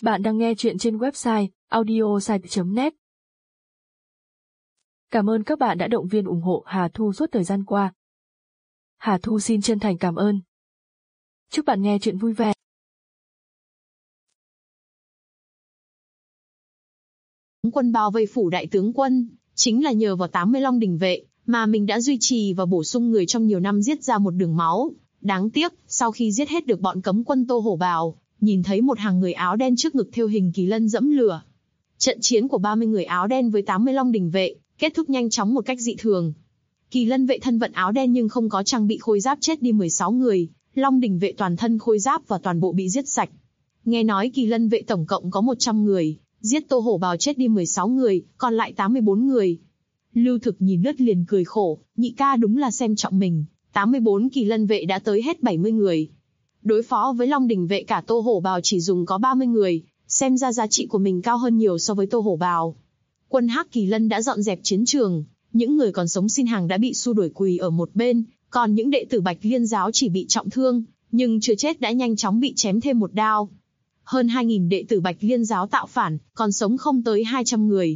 Bạn đang nghe chuyện trên website audiosite.net. Cảm ơn các bạn đã động viên ủng hộ Hà Thu suốt thời gian qua. Hà Thu xin chân thành cảm ơn. Chúc bạn nghe chuyện vui vẻ. Quân bao vây phủ đại tướng quân, chính là nhờ vào 80 long đình vệ, mà mình đã duy trì và bổ sung người trong nhiều năm giết ra một đường máu. Đáng tiếc, sau khi giết hết được bọn cấm quân Tô Hổ Bào, nhìn thấy một hàng người áo đen trước ngực thêu hình kỳ lân dẫm lửa. Trận chiến của 30 người áo đen với 80 long đình vệ, kết thúc nhanh chóng một cách dị thường. Kỳ lân vệ thân vận áo đen nhưng không có trang bị khôi giáp chết đi 16 người, long đình vệ toàn thân khôi giáp và toàn bộ bị giết sạch. Nghe nói kỳ lân vệ tổng cộng có 100 người, giết Tô Hổ Bào chết đi 16 người, còn lại 84 người. Lưu Thực nhìn lướt liền cười khổ, nhị ca đúng là xem trọng mình, 84 kỳ lân vệ đã tới hết 70 người. Đối phó với long đình vệ cả Tô Hổ Bào chỉ dùng có 30 người, xem ra giá trị của mình cao hơn nhiều so với Tô Hổ Bào. Quân Hắc Kỳ Lân đã dọn dẹp chiến trường, những người còn sống xin hàng đã bị xua đuổi quỳ ở một bên, còn những đệ tử Bạch Liên giáo chỉ bị trọng thương, nhưng chưa chết đã nhanh chóng bị chém thêm một đao. Hơn 2.000 đệ tử Bạch Liên giáo tạo phản, còn sống không tới 200 người.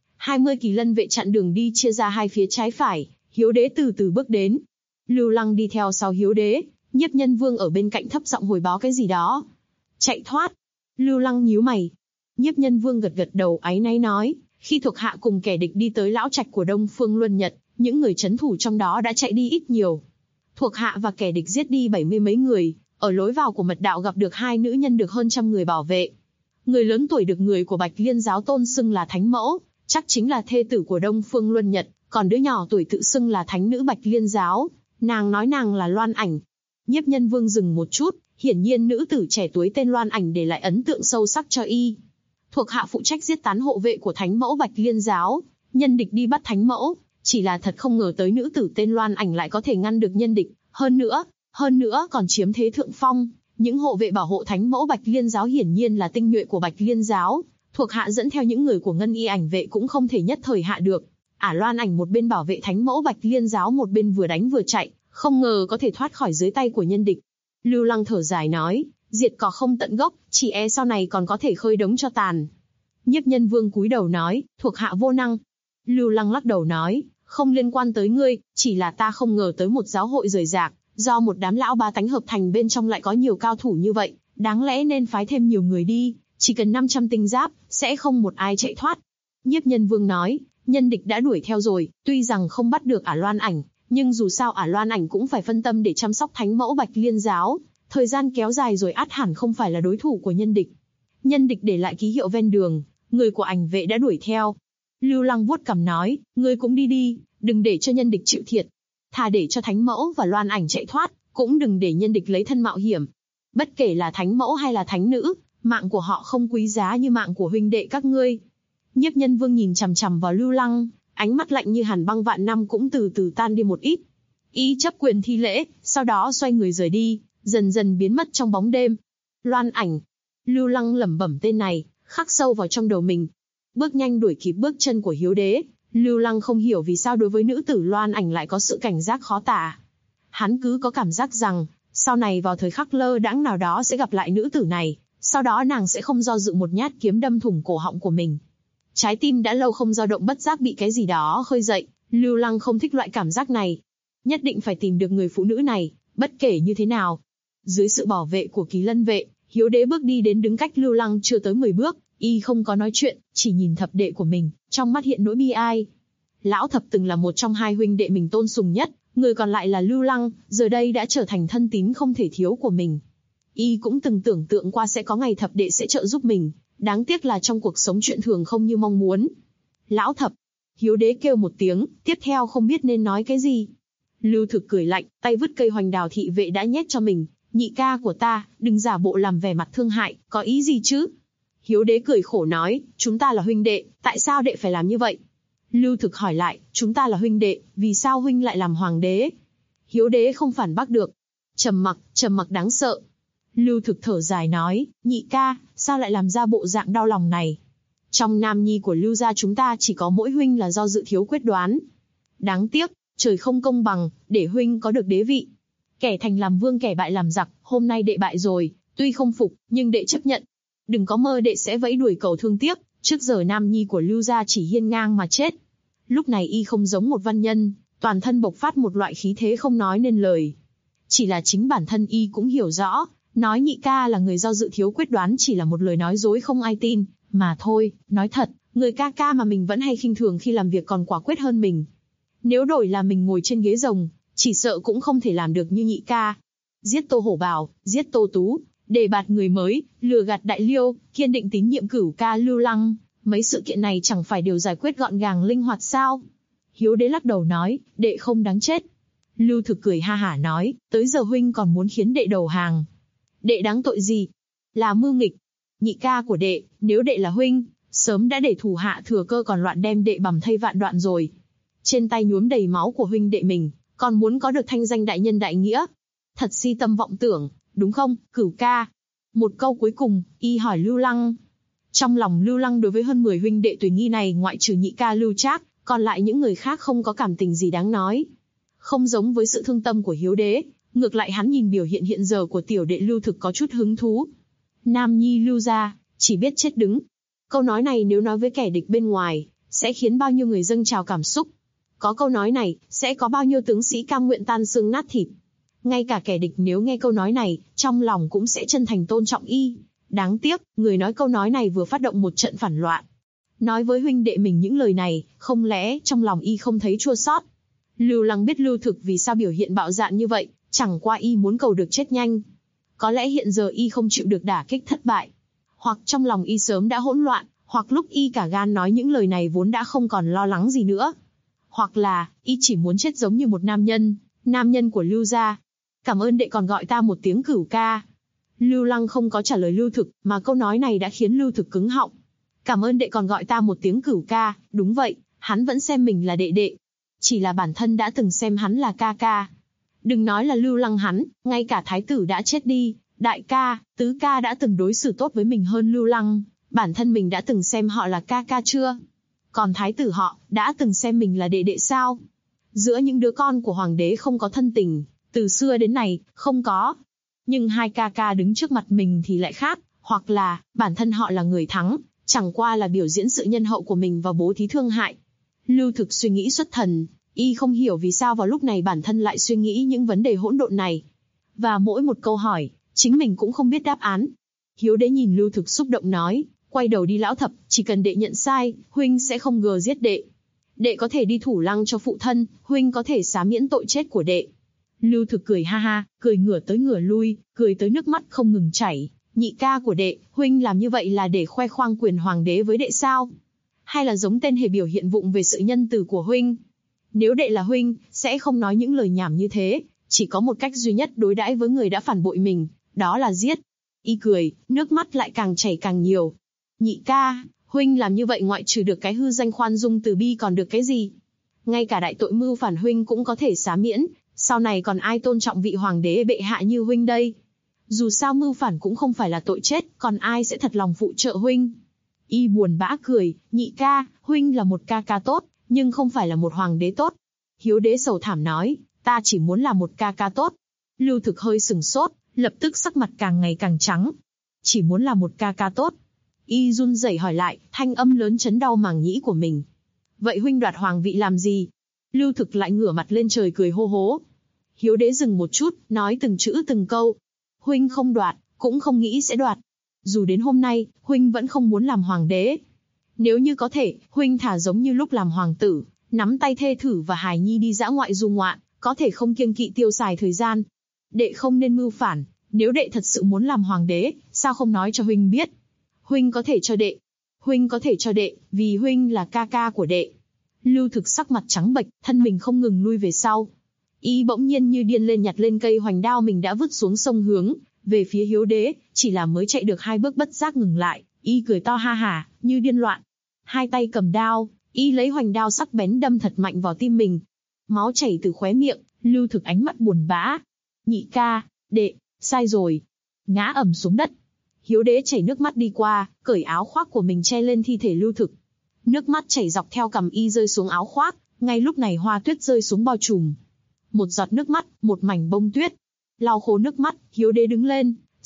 20 kỳ lân vệ chặn đường đi chia ra hai phía trái phải, Hiếu Đế từ từ bước đến. Lưu Lăng đi theo sau Hiếu Đế, Nhiếp Nhân Vương ở bên cạnh thấp giọng hồi báo cái gì đó. Chạy thoát. Lưu Lăng nhíu mày. Nhiếp Nhân Vương gật gật đầu áy náy nói, khi thuộc hạ cùng kẻ địch đi tới lão trạch của Đông Phương Luân Nhật, những người trấn thủ trong đó đã chạy đi ít nhiều. Thuộc hạ và kẻ địch giết đi 70 mấy người, ở lối vào của mật đạo gặp được hai nữ nhân được hơn trăm người bảo vệ. Người lớn tuổi được người của Bạch Liên giáo tôn xưng là thánh mẫu, chắc chính là thê tử của Đông Phương Luân Nhật, còn đứa nhỏ tuổi tự xưng là thánh nữ Bạch Liên giáo, nàng nói nàng là Loan Ảnh. Nhiếp Nhân Vương dừng một chút, hiển nhiên nữ tử trẻ tuổi tên Loan Ảnh để lại ấn tượng sâu sắc cho y. Thuộc hạ phụ trách giết tán hộ vệ của thánh mẫu Bạch Liên giáo, nhân địch đi bắt thánh mẫu, chỉ là thật không ngờ tới nữ tử tên Loan Ảnh lại có thể ngăn được nhân địch, hơn nữa còn chiếm thế thượng phong. Những hộ vệ bảo hộ thánh mẫu Bạch Liên giáo hiển nhiên là tinh nhuệ của Bạch Liên giáo, thuộc hạ dẫn theo những người của Ngân Y Ảnh vệ cũng không thể nhất thời hạ được. Loan Ảnh một bên bảo vệ thánh mẫu Bạch Liên giáo một bên vừa đánh vừa chạy, không ngờ có thể thoát khỏi dưới tay của nhân địch. Lưu Lăng thở dài nói, diệt cỏ không tận gốc, chỉ e sau này còn có thể khơi đống cho tàn. Nhiếp Nhân Vương cúi đầu nói, thuộc hạ vô năng. Lưu Lăng lắc đầu nói, không liên quan tới ngươi, chỉ là ta không ngờ tới một giáo hội rời rạc, do một đám lão ba tánh hợp thành bên trong lại có nhiều cao thủ như vậy, đáng lẽ nên phái thêm nhiều người đi, chỉ cần 500 tinh giáp, sẽ không một ai chạy thoát. Nhiếp Nhân Vương nói, nhân địch đã đuổi theo rồi, tuy rằng không bắt được Loan Ảnh, nhưng dù sao Loan Ảnh cũng phải phân tâm để chăm sóc thánh mẫu Bạch Liên giáo, thời gian kéo dài rồi ắt hẳn không phải là đối thủ của nhân địch. Nhân địch để lại ký hiệu ven đường, người của Ảnh vệ đã đuổi theo. Lưu Lăng vuốt cằm nói, ngươi cũng đi đi, đừng để cho nhân địch chịu thiệt. Thà để cho thánh mẫu và Loan Ảnh chạy thoát, cũng đừng để nhân địch lấy thân mạo hiểm. Bất kể là thánh mẫu hay là thánh nữ, mạng của họ không quý giá như mạng của huynh đệ các ngươi. Nhiếp Nhân Vương nhìn chằm chằm vào Lưu Lăng, ánh mắt lạnh như hàn băng vạn năm cũng từ từ tan đi một ít. Y chấp quyền thi lễ, sau đó xoay người rời đi, dần dần biến mất trong bóng đêm. Loan Ảnh. Lưu Lăng lẩm bẩm tên này, khắc sâu vào trong đầu mình. Bước nhanh đuổi kịp bước chân của Hiếu Đế, Lưu Lăng không hiểu vì sao đối với nữ tử Loan Ảnh lại có sự cảnh giác khó tả. Hắn cứ có cảm giác rằng, sau này vào thời khắc lơ đãng nào đó sẽ gặp lại nữ tử này, sau đó nàng sẽ không do dự một nhát kiếm đâm thủng cổ họng của mình. Trái tim đã lâu không dao động bất giác bị cái gì đó khơi dậy, Lưu Lăng không thích loại cảm giác này. Nhất định phải tìm được người phụ nữ này, bất kể như thế nào. Dưới sự bảo vệ của Kỳ Lân vệ, Hiếu Đế bước đi đến đứng cách Lưu Lăng chưa tới 10 bước, y không có nói chuyện, chỉ nhìn thập đệ của mình, trong mắt hiện nỗi bi ai. Lão thập từng là một trong hai huynh đệ mình tôn sùng nhất, người còn lại là Lưu Lăng, giờ đây đã trở thành thân tín không thể thiếu của mình. Y cũng từng tưởng tượng qua sẽ có ngày thập đệ sẽ trợ giúp mình, đáng tiếc là trong cuộc sống chuyện thường không như mong muốn. Lão thập. Hiếu Đế kêu một tiếng, tiếp theo không biết nên nói cái gì. Lưu Thực cười lạnh, tay vứt cây hoành đào thị vệ đã nhét cho mình, nhị ca của ta, đừng giả bộ làm vẻ mặt thương hại, có ý gì chứ? Hiếu Đế cười khổ nói, chúng ta là huynh đệ, tại sao đệ phải làm như vậy? Lưu Thực hỏi lại, chúng ta là huynh đệ, vì sao huynh lại làm hoàng đế? Hiếu Đế không phản bác được. Trầm mặc đáng sợ. Lưu Thực thở dài nói, nhị ca, sao lại làm ra bộ dạng đau lòng này? Trong nam nhi của Lưu gia chúng ta chỉ có mỗi huynh là do dự thiếu quyết đoán. Đáng tiếc, trời không công bằng, để huynh có được đế vị. Kẻ thành làm vương kẻ bại làm giặc, hôm nay đệ bại rồi, tuy không phục, nhưng đệ chấp nhận. Đừng có mơ đệ sẽ vẫy đuổi cầu thương tiếc, trước giờ nam nhi của Lưu gia chỉ hiên ngang mà chết. Lúc này y không giống một văn nhân, toàn thân bộc phát một loại khí thế không nói nên lời. Chỉ là chính bản thân y cũng hiểu rõ, nói nhị ca là người do dự thiếu quyết đoán chỉ là một lời nói dối không ai tin, mà thôi, nói thật, người ca ca mà mình vẫn hay khinh thường khi làm việc còn quả quyết hơn mình. Nếu đổi là mình ngồi trên ghế rồng, chỉ sợ cũng không thể làm được như nhị ca. Giết Tô Hổ Bảo, giết Tô Tú, đề bạt người mới, lừa gạt Đại Liêu, kiên định tín nhiệm cửu ca Lưu Lăng, mấy sự kiện này chẳng phải đều giải quyết gọn gàng linh hoạt sao? Hiếu Đế lắc đầu nói, đệ không đáng chết. Lưu Thực cười ha hả nói, tới giờ huynh còn muốn khiến đệ đầu hàng. Đệ đáng tội gì? Là mưu nghịch. Nhị ca của đệ, nếu đệ là huynh, sớm đã để thủ hạ thừa cơ còn loạn đem đệ bầm thây vạn đoạn rồi. Trên tay nhuốm đầy máu của huynh đệ mình, còn muốn có được thanh danh đại nhân đại nghĩa. Thật si tâm vọng tưởng, đúng không, cửu ca? Một câu cuối cùng, y hỏi Lưu Lăng. Trong lòng Lưu Lăng đối với hơn 10 huynh đệ Tùy Nghi này ngoại trừ nhị ca Lưu Trác, còn lại những người khác không có cảm tình gì đáng nói. Không giống với sự thương tâm của Hiếu Đế, ngược lại hắn nhìn biểu hiện hiện giờ của tiểu đệ Lưu Thực có chút hứng thú. Nam nhi Lưu gia, chỉ biết chết đứng. Câu nói này nếu nói với kẻ địch bên ngoài, sẽ khiến bao nhiêu người dâng trào cảm xúc. Có câu nói này, sẽ có bao nhiêu tướng sĩ cam nguyện tan xương nát thịt. Ngay cả kẻ địch nếu nghe câu nói này, trong lòng cũng sẽ chân thành tôn trọng y. Đáng tiếc, người nói câu nói này vừa phát động một trận phản loạn. Nói với huynh đệ mình những lời này, không lẽ trong lòng y không thấy chua xót? Lưu Lăng biết Lưu Thực vì sao biểu hiện bạo dạn như vậy, chẳng qua y muốn cầu được chết nhanh. Có lẽ hiện giờ y không chịu được đả kích thất bại. Hoặc trong lòng y sớm đã hỗn loạn, hoặc lúc y cả gan nói những lời này vốn đã không còn lo lắng gì nữa. Hoặc là, y chỉ muốn chết giống như một nam nhân của Lưu gia. Cảm ơn đệ còn gọi ta một tiếng cửu ca. Lưu Lăng không có trả lời Lưu Thực, mà câu nói này đã khiến Lưu Thực cứng họng. Cảm ơn đệ còn gọi ta một tiếng cửu ca, đúng vậy, hắn vẫn xem mình là đệ đệ. Chỉ là bản thân đã từng xem hắn là ca ca. Đừng nói là Lưu Lăng hắn, ngay cả thái tử đã chết đi, đại ca, tứ ca đã từng đối xử tốt với mình hơn Lưu Lăng, bản thân mình đã từng xem họ là ca ca chưa? Còn thái tử họ, đã từng xem mình là đệ đệ sao? Giữa những đứa con của hoàng đế không có thân tình, từ xưa đến nay, không có. Nhưng hai ca ca đứng trước mặt mình thì lại khác, hoặc là, bản thân họ là người thắng, chẳng qua là biểu diễn sự nhân hậu của mình và bố thí thương hại. Lưu Thực suy nghĩ xuất thần, y không hiểu vì sao vào lúc này bản thân lại suy nghĩ những vấn đề hỗn độn này. Và mỗi một câu hỏi, chính mình cũng không biết đáp án. Hiếu Đế nhìn Lưu Thực xúc động nói, quay đầu đi lão thập, chỉ cần đệ nhận sai, huynh sẽ không ngờ giết đệ. Đệ có thể đi thủ lăng cho phụ thân, huynh có thể xá miễn tội chết của đệ. Lưu Thực cười ha ha, cười ngửa tới ngửa lui, cười tới nước mắt không ngừng chảy. Nhị ca của đệ, huynh làm như vậy là để khoe khoang quyền hoàng đế với đệ sao? Hay là giống tên hề biểu hiện vụng về sự nhân từ của huynh? Nếu đệ là huynh, sẽ không nói những lời nhảm như thế, chỉ có một cách duy nhất đối đãi với người đã phản bội mình, đó là giết. Y cười, nước mắt lại càng chảy càng nhiều. Nhị ca, huynh làm như vậy ngoại trừ được cái hư danh khoan dung từ bi còn được cái gì? Ngay cả đại tội mưu phản huynh cũng có thể xá miễn, sau này còn ai tôn trọng vị hoàng đế bệ hạ như huynh đây? Dù sao mưu phản cũng không phải là tội chết, còn ai sẽ thật lòng phụ trợ huynh? Y buồn bã cười, nhị ca, huynh là một ca ca tốt, nhưng không phải là một hoàng đế tốt. Hiếu Đế sầu thảm nói, ta chỉ muốn là một ca ca tốt. Lưu Thực hơi sừng sốt, lập tức sắc mặt càng ngày càng trắng. Chỉ muốn là một ca ca tốt. Y run rẩy hỏi lại, thanh âm lớn chấn đau màng nhĩ của mình. Vậy huynh đoạt hoàng vị làm gì? Lưu Thực lại ngửa mặt lên trời cười hô hố. Hiếu Đế dừng một chút, nói từng chữ từng câu. Huynh không đoạt, cũng không nghĩ sẽ đoạt. Dù đến hôm nay, huynh vẫn không muốn làm hoàng đế. Nếu như có thể, huynh thả giống như lúc làm hoàng tử, nắm tay thê thử và hài nhi đi dã ngoại du ngoạn, có thể không kiêng kỵ tiêu xài thời gian. Đệ không nên mưu phản, nếu đệ thật sự muốn làm hoàng đế, sao không nói cho huynh biết? Huynh có thể cho đệ. Huynh có thể cho đệ, vì huynh là ca ca của đệ. Lưu Thực sắc mặt trắng bệch, thân mình không ngừng lui về sau. Y bỗng nhiên như điên lên nhặt lên cây hoành đao mình đã vứt xuống sông hướng về phía Hiếu Đế, chỉ là mới chạy được 2 bước bất giác ngừng lại, y cười to ha hả, như điên loạn. Hai tay cầm đao, y lấy hoành đao sắc bén đâm thật mạnh vào tim mình. Máu chảy từ khóe miệng, Lưu Thực ánh mắt buồn bã. Nhị ca, đệ, sai rồi. Ngã ầm xuống đất. Hiếu Đế chảy nước mắt đi qua, cởi áo khoác của mình che lên thi thể Lưu Thực. Nước mắt chảy dọc theo cằm y rơi xuống áo khoác, ngay lúc này hoa tuyết rơi xuống bao trùm. Một giọt nước mắt, một mảnh bông tuyết. Lau khô nước mắt, Hiếu Đế đứng lên,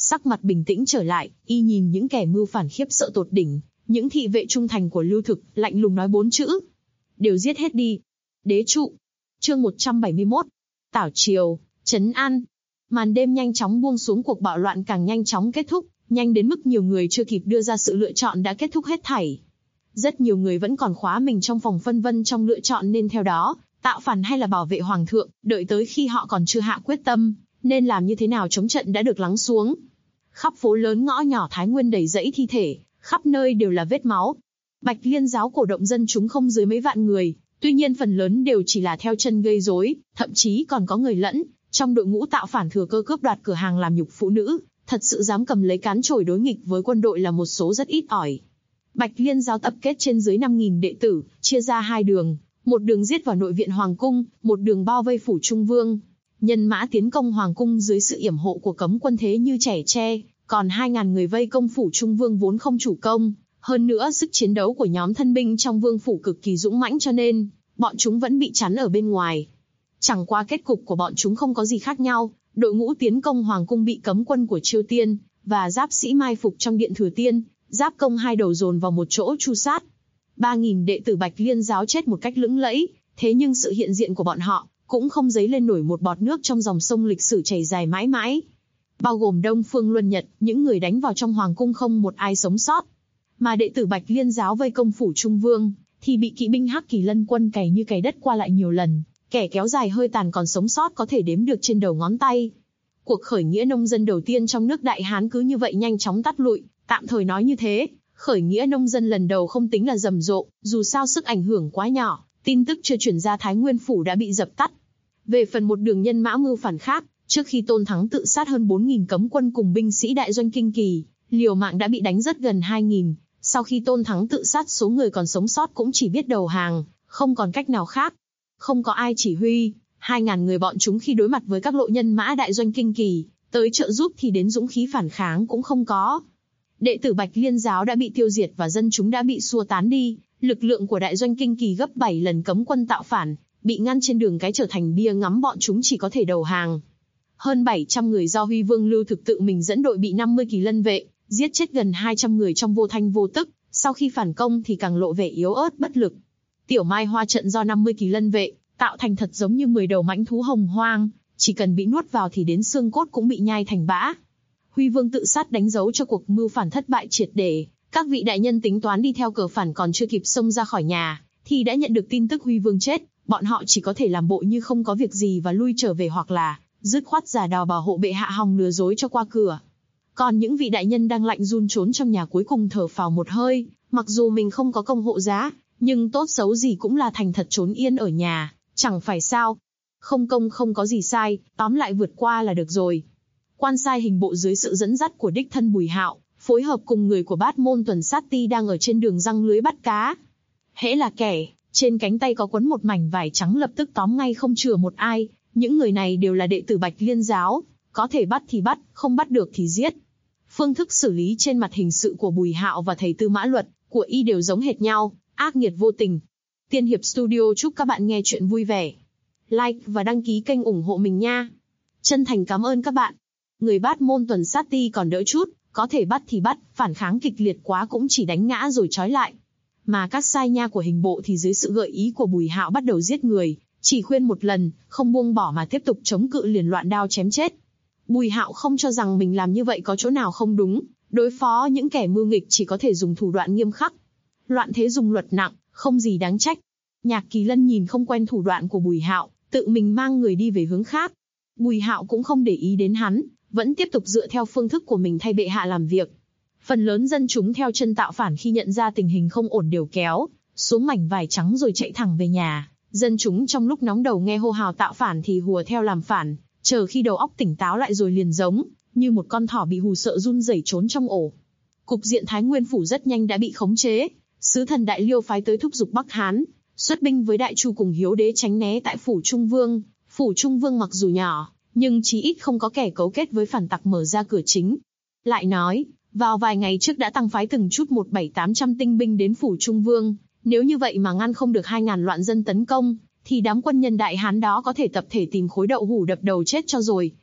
sắc mặt bình tĩnh trở lại, y nhìn những kẻ mưu phản khiếp sợ tột đỉnh, những thị vệ trung thành của Lưu Thực, lạnh lùng nói 4 chữ. Đều giết hết đi. Đế trụ. Chương 171. Tảo triều, trấn an. Màn đêm nhanh chóng buông xuống, cuộc bạo loạn càng nhanh chóng kết thúc, nhanh đến mức nhiều người chưa kịp đưa ra sự lựa chọn đã kết thúc hết thảy. Rất nhiều người vẫn còn khóa mình trong phòng phân vân trong lựa chọn nên theo đó, tạo phản hay là bảo vệ hoàng thượng, đợi tới khi họ còn chưa hạ quyết tâm, nên làm như thế nào chống trận đã được lắng xuống. Khắp phố lớn ngõ nhỏ Thái Nguyên đầy rẫy thi thể, khắp nơi đều là vết máu. Bạch Liên giáo cổ động dân chúng không dưới mấy vạn người, tuy nhiên phần lớn đều chỉ là theo chân gây rối, thậm chí còn có người lẫn trong đội ngũ tạo phản thừa cơ cướp đoạt cửa hàng làm nhục phụ nữ, thật sự dám cầm lấy cán chổi đối nghịch với quân đội là một số rất ít ỏi. Bạch Liên giáo tập kết trên dưới 5.000 đệ tử, chia ra 2 đường, một đường giết vào nội viện hoàng cung, một đường bao vây phủ Trung Vương. Nhân mã tiến công hoàng cung dưới sự yểm hộ của cấm quân thế như trẻ tre, còn 2.000 người vây công phủ Trung Vương vốn không chủ công. Hơn nữa sức chiến đấu của nhóm thân binh trong vương phủ cực kỳ dũng mãnh cho nên, bọn chúng vẫn bị chắn ở bên ngoài. Chẳng qua kết cục của bọn chúng không có gì khác nhau, đội ngũ tiến công hoàng cung bị cấm quân của Chiêu Tiên và giáp sĩ mai phục trong điện Thừa Tiên, giáp công hai đầu dồn vào một chỗ tru sát. 3.000 đệ tử Bạch Liên giáo chết một cách lững lẫy, thế nhưng sự hiện diện của bọn họ cũng không dấy lên nổi một bọt nước trong dòng sông lịch sử chảy dài mãi mãi. Bao gồm Đông Phương Luân Nhật, những người đánh vào trong hoàng cung không một ai sống sót. Mà đệ tử Bạch Liên giáo vây công phủ Trung Vương, thì bị kỵ binh Hắc Kỳ Lân quân cày như cày đất qua lại nhiều lần, kẻ kéo dài hơi tàn còn sống sót có thể đếm được trên đầu ngón tay. Cuộc khởi nghĩa nông dân đầu tiên trong nước Đại Hán cứ như vậy nhanh chóng tắt lụi, tạm thời nói như thế. Khởi nghĩa nông dân lần đầu không tính là rầm rộ, dù sao sức ảnh hưởng quá nhỏ, tin tức chưa truyền ra Thái Nguyên phủ đã bị dập tắt. Về phần một đường nhân mã mưu phản khác, trước khi Tôn Thắng tự sát hơn 4.000 cấm quân cùng binh sĩ đại doanh Kinh Kỳ, liều mạng đã bị đánh rất gần 2.000. Sau khi Tôn Thắng tự sát, số người còn sống sót cũng chỉ biết đầu hàng, không còn cách nào khác. Không có ai chỉ huy, 2.000 người bọn chúng khi đối mặt với các lộ nhân mã đại doanh Kinh Kỳ, tới trợ giúp thì đến dũng khí phản kháng cũng không có. Đệ tử Bạch Liên giáo đã bị tiêu diệt và dân chúng đã bị xua tán đi, lực lượng của đại doanh Kinh Kỳ gấp 7 lần cấm quân tạo phản, bị ngăn trên đường cái trở thành bia ngắm, bọn chúng chỉ có thể đầu hàng. Hơn 700 người do Huy Vương Lưu Thực tự mình dẫn đội bị 50 Kỳ Lân vệ giết chết gần 200 người trong vô thanh vô tức, sau khi phản công thì càng lộ vẻ yếu ớt bất lực. Tiểu Mai Hoa trận do 50 Kỳ Lân vệ tạo thành thật giống như 10 đầu mãnh thú hồng hoang, chỉ cần bị nuốt vào thì đến xương cốt cũng bị nhai thành bã. Huy Vương tự sát đánh dấu cho cuộc mưu phản thất bại triệt để. Các vị đại nhân tính toán đi theo cờ phản còn chưa kịp xông ra khỏi nhà, thì đã nhận được tin tức Huy Vương chết. Bọn họ chỉ có thể làm bộ như không có việc gì và lui trở về, hoặc là dứt khoát giả đò bảo hộ bệ hạ hòng lừa dối cho qua cửa. Còn những vị đại nhân đang lạnh run trốn trong nhà cuối cùng thở phào một hơi, mặc dù mình không có công hộ giá, nhưng tốt xấu gì cũng là thành thật trốn yên ở nhà, chẳng phải sao. Không công không có gì sai, tóm lại vượt qua là được rồi. Quan sai hình bộ dưới sự dẫn dắt của đích thân Bùi Hạo, phối hợp cùng người của Bát Môn Tuần Sát Ti đang ở trên đường giăng lưới bắt cá. Hễ là kẻ trên cánh tay có quấn một mảnh vải trắng lập tức tóm ngay không chừa một ai. Những người này đều là đệ tử Bạch Liên giáo, có thể bắt thì bắt, không bắt được thì giết. Phương thức xử lý trên mặt hình sự của Bùi Hạo và thầy Tư Mã Luật của y đều giống hệt nhau, ác nghiệt vô tình. Tiên Hiệp Studio chúc các bạn nghe chuyện vui vẻ. Like và đăng ký kênh ủng hộ mình nha. Chân thành cảm ơn các bạn. Người Bát Môn Tuần Sát Ti còn đỡ chút, có thể bắt thì bắt, phản kháng kịch liệt quá cũng chỉ đánh ngã rồi trói lại. Mà các sai nha của hình bộ thì dưới sự gợi ý của Bùi Hạo bắt đầu giết người, chỉ khuyên một lần, không buông bỏ mà tiếp tục chống cự liền loạn đao chém chết. Bùi Hạo không cho rằng mình làm như vậy có chỗ nào không đúng, đối phó những kẻ mưu nghịch chỉ có thể dùng thủ đoạn nghiêm khắc. Loạn thế dùng luật nặng, không gì đáng trách. Nhạc Kỳ Lân nhìn không quen thủ đoạn của Bùi Hạo, tự mình mang người đi về hướng khác. Bùi Hạo cũng không để ý đến hắn, vẫn tiếp tục dựa theo phương thức của mình thay bệ hạ làm việc. Phần lớn dân chúng theo chân tạo phản khi nhận ra tình hình không ổn đều kéo xuống mảnh vải trắng rồi chạy thẳng về nhà. Dân chúng trong lúc nóng đầu nghe hô hào tạo phản thì hùa theo làm phản, chờ khi đầu óc tỉnh táo lại rồi liền giống như một con thỏ bị hù sợ run rẩy trốn trong ổ. Cục diện Thái Nguyên phủ rất nhanh đã bị khống chế. Sứ thần Đại Liêu phái tới thúc giục Bắc Hán xuất binh với Đại Chu cùng Hiếu Đế tránh né tại phủ Trung Vương. Phủ Trung Vương mặc dù nhỏ, nhưng chí ít không có kẻ cấu kết với phản tặc mở ra cửa chính. Lại nói, vào vài ngày trước đã tăng phái từng chút 1700-800 tinh binh đến phủ Trung Vương. Nếu như vậy mà ngăn không được 2.000 loạn dân tấn công, thì đám quân nhân Đại Hán đó có thể tập thể tìm khối đậu hủ đập đầu chết cho rồi.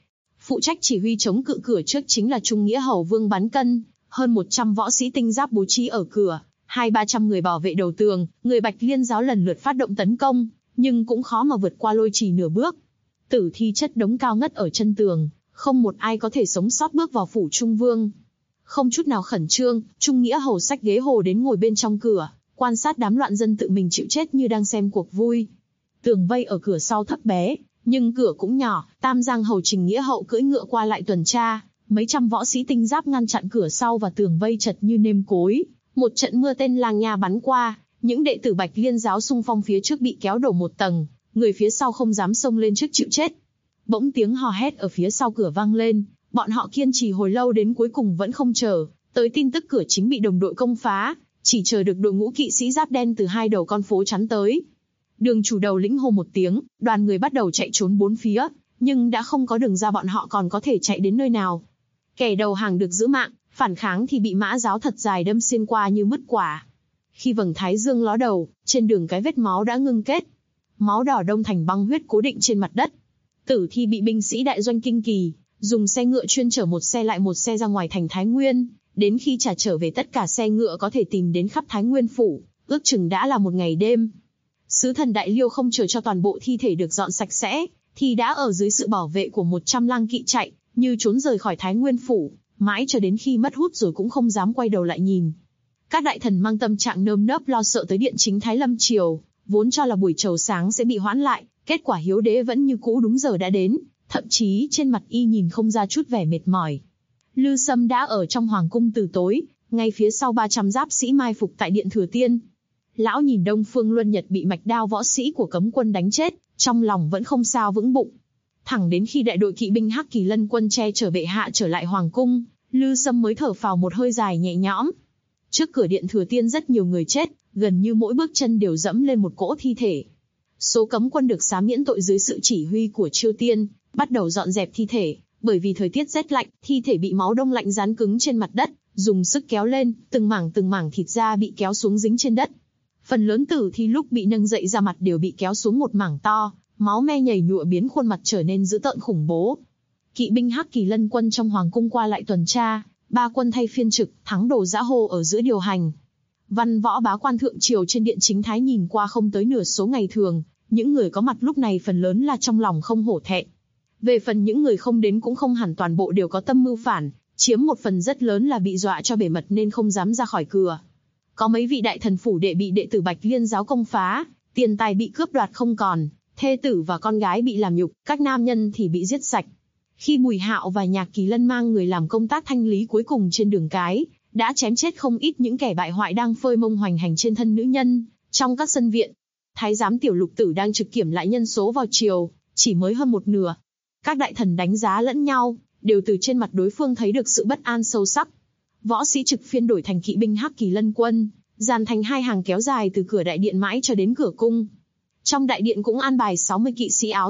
Phụ trách chỉ huy chống cự cửa trước chính là Trung Nghĩa Hầu Vương Bán Cân, hơn 100 võ sĩ tinh giáp bố trí ở cửa, 200-300 người bảo vệ đầu tường, người Bạch Liên giáo lần lượt phát động tấn công, nhưng cũng khó mà vượt qua lôi trì nửa bước. Tử thi chất đống cao ngất ở chân tường, không một ai có thể sống sót bước vào phủ Trung Vương. Không chút nào khẩn trương, Trung Nghĩa Hầu xách ghế hồ đến ngồi bên trong cửa, quan sát đám loạn dân tự mình chịu chết như đang xem cuộc vui. Tường vây ở cửa sau thấp bé, nhưng cửa cũng nhỏ, Tam Giang Hầu Trình Nghĩa Hậu cưỡi ngựa qua lại tuần tra, mấy trăm võ sĩ tinh giáp ngăn chặn cửa sau và tường vây chật như nêm cối. Một trận mưa tên lang nha bắn qua, những đệ tử Bạch Liên giáo xung phong phía trước bị kéo đổ một tầng, người phía sau không dám xông lên trước chịu chết. Bỗng tiếng hò hét ở phía sau cửa vang lên, bọn họ kiên trì hồi lâu đến cuối cùng vẫn không chờ tới tin tức cửa chính bị đồng đội công phá, chỉ chờ được đội ngũ kỵ sĩ giáp đen từ hai đầu con phố chắn tới. Đường chủ đầu lĩnh hô một tiếng, đoàn người bắt đầu chạy trốn bốn phía, nhưng đã không có đường ra, bọn họ còn có thể chạy đến nơi nào. Kẻ đầu hàng được giữ mạng, phản kháng thì bị mã giáo thật dài đâm xuyên qua như mứt quả. Khi vầng thái dương ló đầu, trên đường cái vết máu đã ngưng kết. Máu đỏ đông thành băng huyết cố định trên mặt đất. Tử thi bị binh sĩ đại doanh Kinh Kỳ dùng xe ngựa chuyên chở một xe lại một xe ra ngoài thành Thái Nguyên, đến khi trả trở về tất cả xe ngựa có thể tìm đến khắp Thái Nguyên phủ, ước chừng đã là một ngày đêm. Sứ thần Đại Liêu không chờ cho toàn bộ thi thể được dọn sạch sẽ, thì đã ở dưới sự bảo vệ của 100 lang kỵ chạy, như trốn rời khỏi Thái Nguyên phủ, mãi cho đến khi mất hút rồi cũng không dám quay đầu lại nhìn. Các đại thần mang tâm trạng nơm nớp lo sợ tới điện chính Thái Lâm Triều, vốn cho là buổi chầu sáng sẽ bị hoãn lại, kết quả Hiếu Đế vẫn như cũ đúng giờ đã đến, thậm chí trên mặt y nhìn không ra chút vẻ mệt mỏi. Lư Sâm đã ở trong hoàng cung từ tối, ngay phía sau 300 giáp sĩ mai phục tại điện Thừa Tiên. Lão nhìn Đông Phương Luân Nhật bị mạch đao võ sĩ của cấm quân đánh chết, trong lòng vẫn không sao vững bụng. Thẳng đến khi đại đội kỵ binh Hắc Kỳ Lân quân che chở bệ hạ trở lại hoàng cung, Lư Sâm mới thở phào một hơi dài nhẹ nhõm. Trước cửa điện Thừa Tiên rất nhiều người chết, gần như mỗi bước chân đều dẫm lên một cỗ thi thể. Số cấm quân được xá miễn tội dưới sự chỉ huy của Chiêu Tiên, bắt đầu dọn dẹp thi thể, bởi vì thời tiết rét lạnh, thi thể bị máu đông lạnh dán cứng trên mặt đất, dùng sức kéo lên, từng mảng thịt da bị kéo xuống dính trên đất. Phần lớn tử thi lúc bị nâng dậy ra mặt đều bị kéo xuống một mảng to, máu me nhầy nhụa biến khuôn mặt trở nên dữ tợn khủng bố. Kỵ binh Hắc Kỳ Lân quân trong hoàng cung qua lại tuần tra, 3 quân thay phiên trực, Thắng Đồ Dã Hồ ở giữa điều hành. Văn võ bá quan thượng triều trên điện chính thái nhìn qua không tới nửa số ngày thường, những người có mặt lúc này phần lớn là trong lòng không hổ thẹn. Về phần những người không đến cũng không hẳn toàn bộ đều có tâm mưu phản, chiếm một phần rất lớn là bị dọa cho bể mật nên không dám ra khỏi cửa. Có mấy vị đại thần phủ đệ bị đệ tử Bạch Liên giáo công phá, tiền tài bị cướp đoạt không còn, thê tử và con gái bị làm nhục, các nam nhân thì bị giết sạch. Khi Bùi Hạo và Nhạc Kỳ Lân mang người làm công tác thanh lý cuối cùng trên đường cái, đã chém chết không ít những kẻ bại hoại đang phơi mông hoành hành trên thân nữ nhân, trong các sân viện. Thái giám Tiểu Lục Tử đang trực kiểm lại nhân số vào chiều, chỉ mới hơn một nửa. Các đại thần đánh giá lẫn nhau, đều từ trên mặt đối phương thấy được sự bất an sâu sắc. Võ sĩ trực phiên đổi thành kỵ binh Hắc Kỳ Lân quân, dàn thành hai hàng kéo dài từ cửa đại điện mãi cho đến cửa cung. Trong đại điện cũng an bài 60 kỵ sĩ áo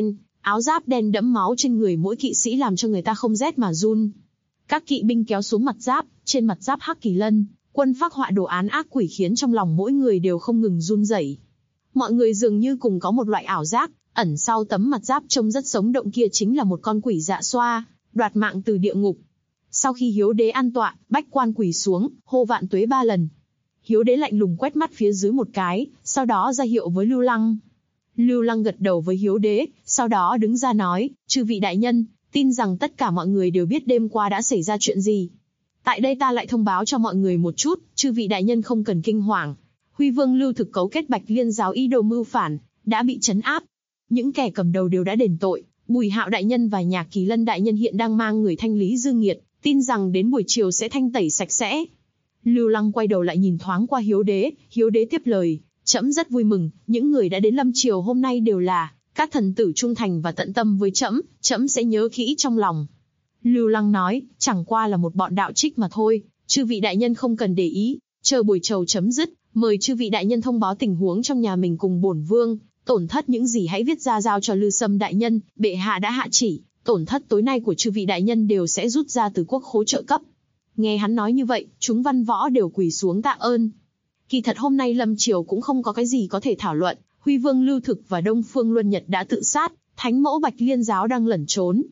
giáp đen đẫm máu trên người mỗi kỵ sĩ làm cho người ta không rét mà run. Các kỵ binh kéo xuống mặt giáp, trên mặt giáp Hắc Kỳ Lân quân phác họa đồ án ác quỷ khiến trong lòng mỗi người đều không ngừng run rẩy. Mọi người dường như cùng có một loại ảo giác, ẩn sau tấm mặt giáp trông rất sống động kia chính là một con quỷ dạ xoa, đoạt mạng từ địa ngục. Sau khi Hiếu Đế an tọa, bách quan quỳ xuống, hô vạn tuế 3 lần. Hiếu Đế lạnh lùng quét mắt phía dưới một cái, sau đó ra hiệu với Lưu Lăng. Lưu Lăng gật đầu với Hiếu Đế, sau đó đứng ra nói, chư vị đại nhân, tin rằng tất cả mọi người đều biết đêm qua đã xảy ra chuyện gì. Tại đây ta lại thông báo cho mọi người một chút, chư vị đại nhân không cần kinh hoàng. Huy Vương Lưu Thực cấu kết Bạch Liên giáo ý đồ mưu phản, đã bị trấn áp. Những kẻ cầm đầu đều đã đền tội, Bùi Hạo đại nhân và Nhạc Kỳ Lân đại nhân hiện đang mang người thanh lý dư nghiệt, tin rằng đến buổi chiều sẽ thanh tẩy sạch sẽ. Lưu Lăng quay đầu lại nhìn thoáng qua Hiếu Đế tiếp lời, trẫm rất vui mừng, những người đã đến Lâm Triều hôm nay đều là các thần tử trung thành và tận tâm với trẫm sẽ nhớ kỹ trong lòng. Lưu Lăng nói, chẳng qua là một bọn đạo trích mà thôi, chư vị đại nhân không cần để ý, chờ buổi chầu chấm dứt, mời chư vị đại nhân thông báo tình huống trong nhà mình cùng bổn vương, tổn thất những gì hãy viết ra giao cho Lư Sâm đại nhân, bệ hạ đã hạ chỉ, tổn thất tối nay của chư vị đại nhân đều sẽ rút ra từ quốc khố trợ cấp. Nghe hắn nói như vậy, chúng văn võ đều quỳ xuống tạ ơn. Kỳ thật hôm nay Lâm Triều cũng không có cái gì có thể thảo luận, Huy Vương Lưu Thực và Đông Phương Luân Nhật đã tự sát, Thánh mẫu Bạch Liên giáo đang lẩn trốn.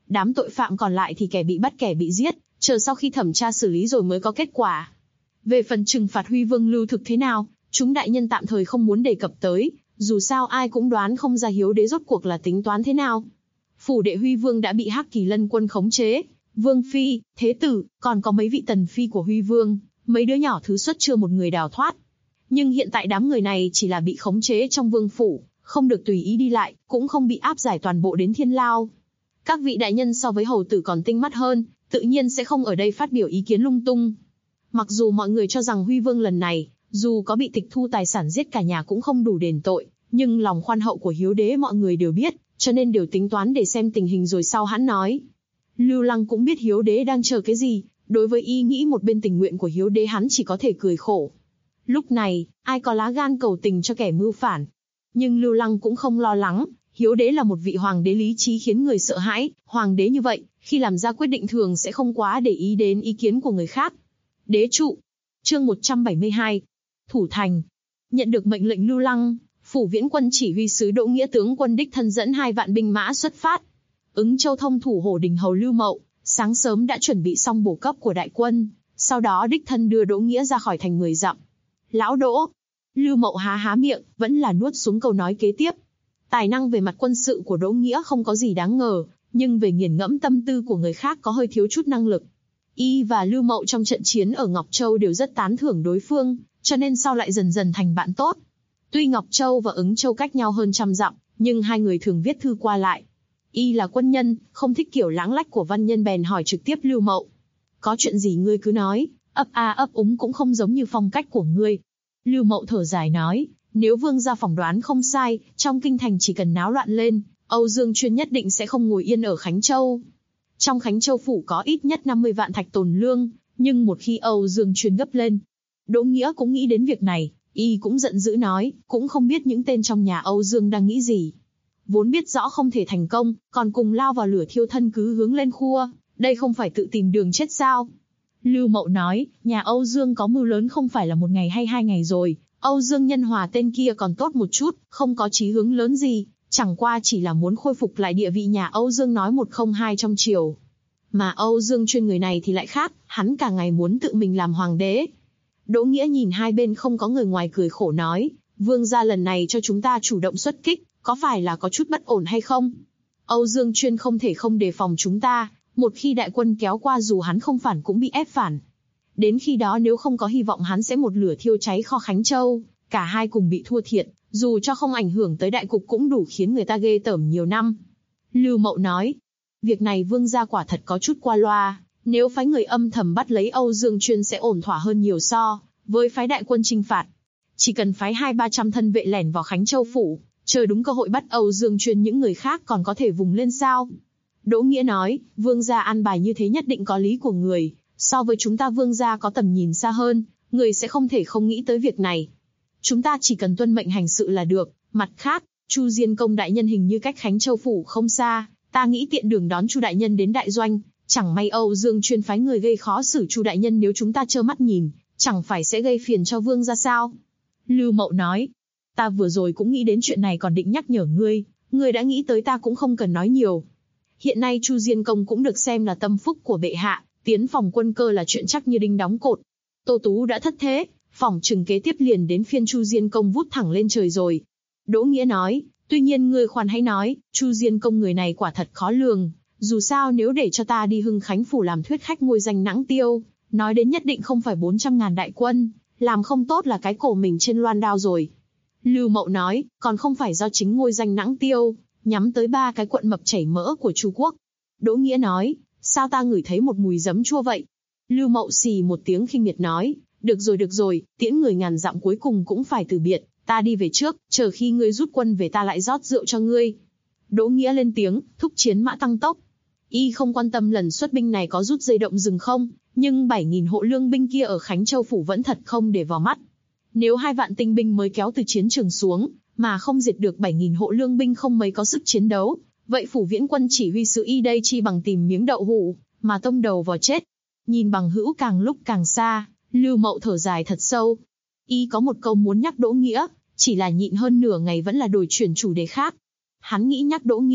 Đám tội phạm còn lại thì kẻ bị bắt kẻ bị giết, chờ sau khi thẩm tra xử lý rồi mới có kết quả. Về phần trừng phạt Huy Vương lưu thực thế nào, chúng đại nhân tạm thời không muốn đề cập tới, dù sao ai cũng đoán không ra Hiếu Đế rốt cuộc là tính toán thế nào. Phủ đệ Huy Vương đã bị Hắc Kỳ Lân quân khống chế, Vương Phi, Thế Tử, còn có mấy vị tần phi của Huy Vương, mấy đứa nhỏ thứ xuất chưa một người đào thoát. Nhưng hiện tại đám người này chỉ là bị khống chế trong vương phủ, không được tùy ý đi lại, cũng không bị áp giải toàn bộ đến Thiên Lao. Các vị đại nhân so với hầu tử còn tinh mắt hơn, tự nhiên sẽ không ở đây phát biểu ý kiến lung tung. Mặc dù mọi người cho rằng Huy Vương lần này, dù có bị tịch thu tài sản giết cả nhà cũng không đủ đền tội, nhưng lòng khoan hậu của Hiếu Đế mọi người đều biết, cho nên đều tính toán để xem tình hình rồi sau hãn nói. Lưu Lăng cũng biết Hiếu Đế đang chờ cái gì, đối với ý nghĩ một bên tình nguyện của Hiếu Đế hắn chỉ có thể cười khổ. Lúc này, ai có lá gan cầu tình cho kẻ mưu phản. Nhưng Lưu Lăng cũng không lo lắng, Hiếu Đế là một vị hoàng đế lý trí khiến người sợ hãi, hoàng đế như vậy, khi làm ra quyết định thường sẽ không quá để ý đến ý kiến của người khác. Đế trụ. Chương 172. Thủ thành. Nhận được mệnh lệnh Lưu Lăng, Phủ Viễn Quân chỉ huy sứ Đỗ Nghĩa tướng quân đích thân dẫn 2 vạn binh mã xuất phát. Ứng Châu thông thủ Hổ Đình hầu Lưu Mậu, sáng sớm đã chuẩn bị xong bổ cấp của đại quân, sau đó đích thân đưa Đỗ Nghĩa ra khỏi thành 10 dặm. Lão Đỗ. Lưu Mậu há miệng, vẫn là nuốt xuống câu nói kế tiếp. Tài năng về mặt quân sự của Đỗ Nghĩa không có gì đáng ngờ, nhưng về nghiền ngẫm tâm tư của người khác có hơi thiếu chút năng lực. Y và Lưu Mậu trong trận chiến ở Ngọc Châu đều rất tán thưởng đối phương, cho nên sau lại dần dần thành bạn tốt. Tuy Ngọc Châu và Ứng Châu cách nhau hơn 100 dặm, nhưng hai người thường viết thư qua lại. Y là quân nhân, không thích kiểu lãng lách của văn nhân bèn hỏi trực tiếp Lưu Mậu. Có chuyện gì ngươi cứ nói, ấp a ấp úng cũng không giống như phong cách của ngươi. Lưu Mậu thở dài nói, nếu vương gia phỏng đoán không sai, trong kinh thành chỉ cần náo loạn lên, Âu Dương Chuyên nhất định sẽ không ngồi yên ở Khánh Châu. Trong Khánh Châu phủ có ít nhất 50 vạn thạch tồn lương, nhưng một khi Âu Dương Chuyên gấp lên, Đỗ Nghĩa cũng nghĩ đến việc này, y cũng giận dữ nói, cũng không biết những tên trong nhà Âu Dương đang nghĩ gì. Vốn biết rõ không thể thành công, còn cùng lao vào lửa thiêu thân cứ hướng lên khua, đây không phải tự tìm đường chết sao? Lưu Mậu nói, nhà Âu Dương có mưu lớn không phải là 1 ngày hay 2 ngày rồi, Âu Dương Nhân Hòa tên kia còn tốt một chút, không có chí hướng lớn gì, chẳng qua chỉ là muốn khôi phục lại địa vị nhà Âu Dương nói 102 trong triều. Mà Âu Dương Chuyên người này thì lại khác, hắn cả ngày muốn tự mình làm hoàng đế. Đỗ Nghĩa nhìn hai bên không có người ngoài cười khổ nói, vương gia lần này cho chúng ta chủ động xuất kích, có phải là có chút bất ổn hay không? Âu Dương Chuyên không thể không đề phòng chúng ta, một khi đại quân kéo qua dù hắn không phản cũng bị ép phản. Đến khi đó nếu không có hy vọng hắn sẽ một lửa thiêu cháy kho Khánh Châu, cả hai cùng bị thua thiệt, dù cho không ảnh hưởng tới đại cục cũng đủ khiến người ta ghê tởm nhiều năm. Lưu Mậu nói, việc này vương gia quả thật có chút qua loa, nếu phái người âm thầm bắt lấy Âu Dương Chuyên sẽ ổn thỏa hơn nhiều so với phái đại quân chinh phạt. Chỉ cần phái 200-300 thân vệ lẻn vào Khánh Châu phủ, chờ đúng cơ hội bắt Âu Dương Chuyên những người khác còn có thể vùng lên sao? Đỗ Nghĩa nói, vương gia an bài như thế nhất định có lý của người, so với chúng ta vương gia có tầm nhìn xa hơn, người sẽ không thể không nghĩ tới việc này. Chúng ta chỉ cần tuân mệnh hành sự là được, mặt khác, Chu Diên Công đại nhân hình như cách Khánh Châu phủ không xa, ta nghĩ tiện đường đón Chu đại nhân đến đại doanh, chẳng may Âu Dương Chuyên phái người gây khó xử Chu đại nhân nếu chúng ta trơ mắt nhìn, chẳng phải sẽ gây phiền cho vương gia sao? Lưu Mậu nói, ta vừa rồi cũng nghĩ đến chuyện này còn định nhắc nhở ngươi đã nghĩ tới ta cũng không cần nói nhiều. Hiện nay Chu Diên Công cũng được xem là tâm phúc của bệ hạ, tiến phòng quân cơ là chuyện chắc như đinh đóng cột. Tô Tú đã thất thế, phỏng chừng kế tiếp liền đến phiên Chu Diên Công vút thẳng lên trời rồi. Đỗ Nghĩa nói, tuy nhiên ngươi khoan hãy nói, Chu Diên Công người này quả thật khó lường, dù sao nếu để cho ta đi Hưng Khánh phủ làm thuyết khách ngôi danh Nãng Tiêu, nói đến nhất định không phải 400.000 đại quân, làm không tốt là cái cổ mình trên loan đao rồi. Lưu Mậu nói, còn không phải do chính ngôi danh Nãng Tiêu, nhắm tới 3 cái quận mập chảy mỡ của Chu quốc. Đỗ Nghĩa nói, sao ta ngửi thấy một mùi giấm chua vậy? Lưu Mậu xì một tiếng khinh miệt nói, được rồi, tiễn người ngàn dặm cuối cùng cũng phải từ biệt, ta đi về trước, chờ khi ngươi rút quân về ta lại rót rượu cho ngươi. Đỗ Nghĩa lên tiếng, thúc chiến mã tăng tốc. Y không quan tâm lần xuất binh này có rút dây động rừng không, nhưng 7.000 hộ lương binh kia ở Khánh Châu phủ vẫn thật không để vào mắt. Nếu 2 vạn tinh binh mới kéo từ chiến trường xuống, mà không diệt được 7.000 hộ lương binh không mấy có sức chiến đấu, vậy Phủ Viễn Quân chỉ huy sứ Y đây chi bằng tìm miếng đậu hũ mà tông đầu vào chết. Nhìn bằng hữu càng lúc càng xa, Lưu Mậu thở dài thật sâu. Y có một câu muốn nhắc Đỗ Nghĩa, chỉ là nhịn hơn nửa ngày vẫn là đổi chuyển chủ đề khác. Hắn nghĩ nhắc Đỗ Nghĩa,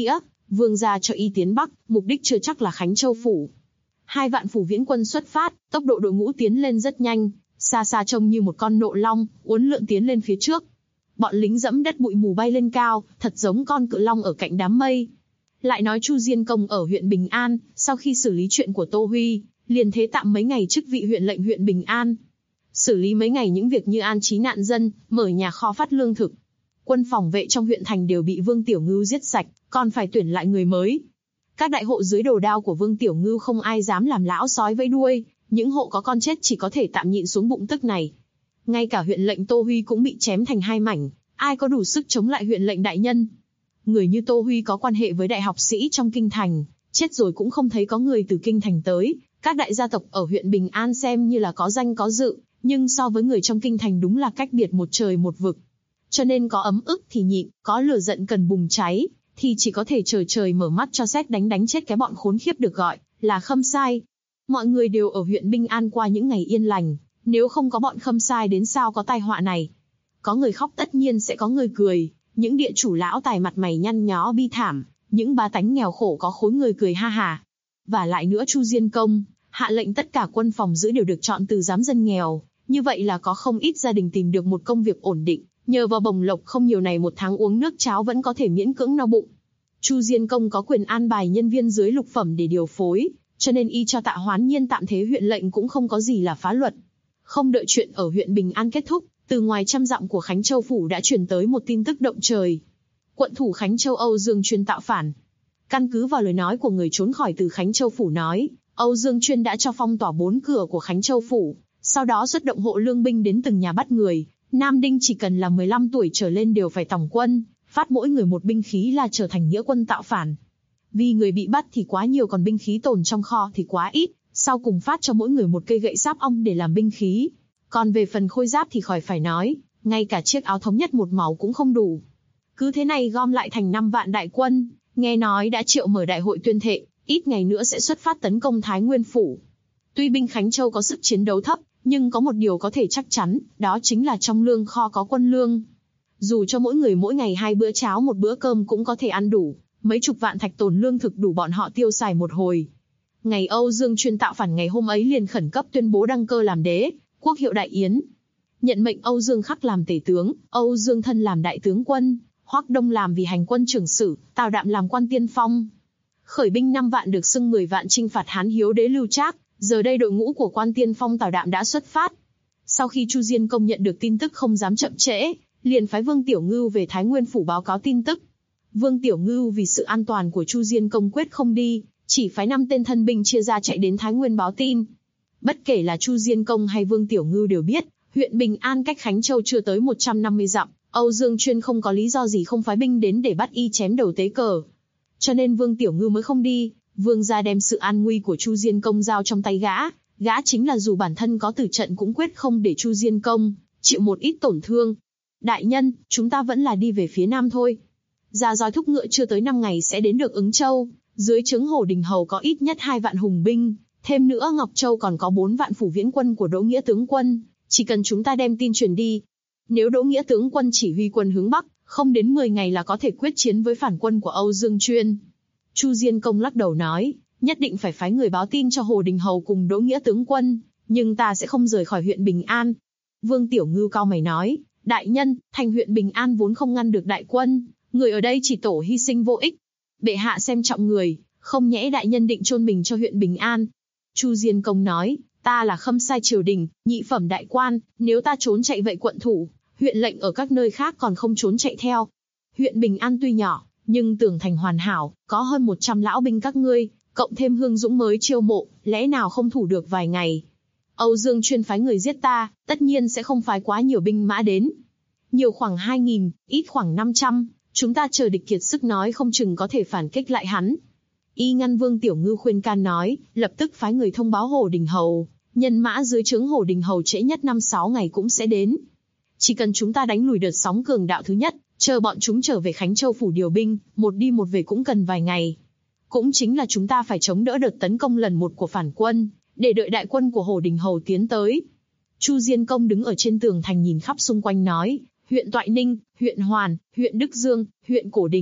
Vương gia cho y tiến Bắc, mục đích chưa chắc là Khánh Châu phủ. 2 vạn phủ viễn quân xuất phát, tốc độ đội ngũ tiến lên rất nhanh, xa xa trông như một con nộ long, uốn lượn tiến lên phía trước. Bọn lính dẫm đất bụi mù bay lên cao, thật giống con cự long ở cạnh đám mây. Lại nói Chu Diên Công ở huyện Bình An, sau khi xử lý chuyện của Tô Huy, liền thế tạm mấy ngày chức vị huyện lệnh huyện Bình An. Xử lý mấy ngày những việc như an trí nạn dân, mở nhà kho phát lương thực. Quân phòng vệ trong huyện thành đều bị Vương Tiểu Ngưu giết sạch, còn phải tuyển lại người mới. Các đại hộ dưới đồ đao của Vương Tiểu Ngưu không ai dám làm lão sói vẫy đuôi, những hộ có con chết chỉ có thể tạm nhịn xuống bụng tức này. Ngay cả huyện lệnh Tô Huy cũng bị chém thành 2 mảnh, ai có đủ sức chống lại huyện lệnh đại nhân. Người như Tô Huy có quan hệ với đại học sĩ trong kinh thành, chết rồi cũng không thấy có người từ kinh thành tới. Các đại gia tộc ở huyện Bình An xem như là có danh có dự, nhưng so với người trong kinh thành đúng là cách biệt một trời một vực. Cho nên có ấm ức thì nhịn, có lửa giận cần bùng cháy, thì chỉ có thể chờ trời mở mắt cho sét đánh chết cái bọn khốn khiếp được gọi là Khâm Sai. Mọi người đều ở huyện Bình An qua những ngày yên lành, nếu không có bọn Khâm Sai đến sao có tai họa này. Có người khóc tất nhiên sẽ có người cười, những địa chủ lão tài mặt mày nhăn nhó bi thảm, những bá tánh nghèo khổ có khối người cười ha hà. Và lại nữa Chu Diên Công hạ lệnh tất cả quân phòng giữ đều được chọn từ giám dân nghèo, như vậy là có không ít gia đình tìm được một công việc ổn định, nhờ vào bổng lộc không nhiều này một tháng uống nước cháo vẫn có thể miễn cưỡng no bụng. Chu Diên Công có quyền an bài nhân viên dưới lục phẩm để điều phối, cho nên y cho Tạ Hoán Nhiên tạm thế huyện lệnh cũng không có gì là phá luật. Không đợi chuyện ở huyện Bình An kết thúc, từ ngoài trăm dặm của Khánh Châu phủ đã truyền tới một tin tức động trời. Quận thủ Khánh Châu Âu Dương Chuyên tạo phản. Căn cứ vào lời nói của người trốn khỏi từ Khánh Châu phủ nói, Âu Dương Chuyên đã cho phong tỏa 4 cửa của Khánh Châu phủ, sau đó xuất động hộ lương binh đến từng nhà bắt người. Nam đinh chỉ cần là 15 tuổi trở lên đều phải tòng quân, phát mỗi người một binh khí là trở thành nghĩa quân tạo phản. Vì người bị bắt thì quá nhiều còn binh khí tồn trong kho thì quá ít, sau cùng phát cho mỗi người một cây gậy sáp ong để làm binh khí. Còn về phần khôi giáp thì khỏi phải nói, ngay cả chiếc áo thống nhất một màu cũng không đủ. Cứ thế này gom lại thành 5 vạn đại quân, nghe nói đã triệu mở đại hội tuyên thệ, ít ngày nữa sẽ xuất phát tấn công Thái Nguyên phủ. Tuy binh Khánh Châu có sức chiến đấu thấp, nhưng có một điều có thể chắc chắn, đó chính là trong lương kho có quân lương. Dù cho mỗi người mỗi ngày 2 bữa cháo 1 bữa cơm cũng có thể ăn đủ, mấy chục vạn thạch tồn lương thực đủ bọn họ tiêu xài một hồi. Ngày Âu Dương Chuyên tạo phản ngày hôm ấy liền khẩn cấp tuyên bố đăng cơ làm đế, quốc hiệu Đại Yến. Nhận mệnh Âu Dương Khắc làm tể tướng, Âu Dương Thân làm đại tướng quân, Hoắc Đông làm vì hành quân trưởng sử, Tào Đạm làm quan tiên phong. Khởi binh 5 vạn được xưng 10 vạn chinh phạt Hán Hiếu đế Lưu Trác, giờ đây đội ngũ của quan tiên phong Tào Đạm đã xuất phát. Sau khi Chu Diên Công nhận được tin tức không dám chậm trễ, liền phái Vương Tiểu Ngưu về Thái Nguyên phủ báo cáo tin tức. Vương Tiểu Ngưu vì sự an toàn của Chu Diên Công quyết không đi, chỉ phái 5 tên thân binh chia ra chạy đến Thái Nguyên báo tin. Bất kể là Chu Diên Công hay Vương Tiểu Ngưu đều biết, huyện Bình An cách Khánh Châu chưa tới 150 dặm, Âu Dương Chuyên không có lý do gì không phái binh đến để bắt y chém đầu tế cờ. Cho nên Vương Tiểu Ngưu mới không đi, Vương gia đem sự an nguy của Chu Diên Công giao trong tay gã chính là dù bản thân có tử trận cũng quyết không để Chu Diên Công chịu một ít tổn thương. Đại nhân, chúng ta vẫn là đi về phía nam thôi. Ra roi thúc ngựa chưa tới 5 ngày sẽ đến được Ứng Châu, dưới trướng Hồ Đình Hầu có ít nhất 2 vạn hùng binh, thêm nữa Ngọc Châu còn có 4 vạn phủ viễn quân của Đỗ Nghĩa tướng quân, chỉ cần chúng ta đem tin truyền đi. Nếu Đỗ Nghĩa tướng quân chỉ huy quân hướng Bắc, không đến 10 ngày là có thể quyết chiến với phản quân của Âu Dương Chuyên. Chu Diên Công lắc đầu nói, nhất định phải phái người báo tin cho Hồ Đình Hầu cùng Đỗ Nghĩa tướng quân, nhưng ta sẽ không rời khỏi huyện Bình An. Vương Tiểu Ngưu cau mày nói, đại nhân, thành huyện Bình An vốn không ngăn được đại quân, người ở đây chỉ tổ hy sinh vô ích. Bệ hạ xem trọng người, không nhẽ đại nhân định chôn mình cho huyện Bình An. Chu Diên Công nói, ta là Khâm Sai triều đình, nhị phẩm đại quan, nếu ta trốn chạy vậy quận thủ, huyện lệnh ở các nơi khác còn không trốn chạy theo. Huyện Bình An tuy nhỏ, nhưng tường thành hoàn hảo, có hơn 100 lão binh các ngươi, cộng thêm Hương Dũng mới chiêu mộ, lẽ nào không thủ được vài ngày. Âu Dương Chuyên phái người giết ta, tất nhiên sẽ không phái quá nhiều binh mã đến. Nhiều khoảng 2.000, ít khoảng 500, chúng ta chờ địch kiệt sức nói không chừng có thể phản kích lại hắn. Y ngăn Vương Tiểu Ngưu khuyên can nói, lập tức phái người thông báo Hồ Đình Hầu, nhân mã dưới trướng Hồ Đình Hầu trễ nhất 5-6 ngày cũng sẽ đến. Chỉ cần chúng ta đánh lùi đợt sóng cường đạo thứ nhất, chờ bọn chúng trở về Khánh Châu phủ điều binh, một đi một về cũng cần vài ngày. Cũng chính là chúng ta phải chống đỡ đợt tấn công lần 1 của phản quân, để đợi đại quân của Hồ Đình Hầu tiến tới. Chu Diên Công đứng ở trên tường thành nhìn khắp xung quanh nói, huyện Toại Ninh, huyện Hoàn, huyện Đức Dương, huyện Cổ Đình,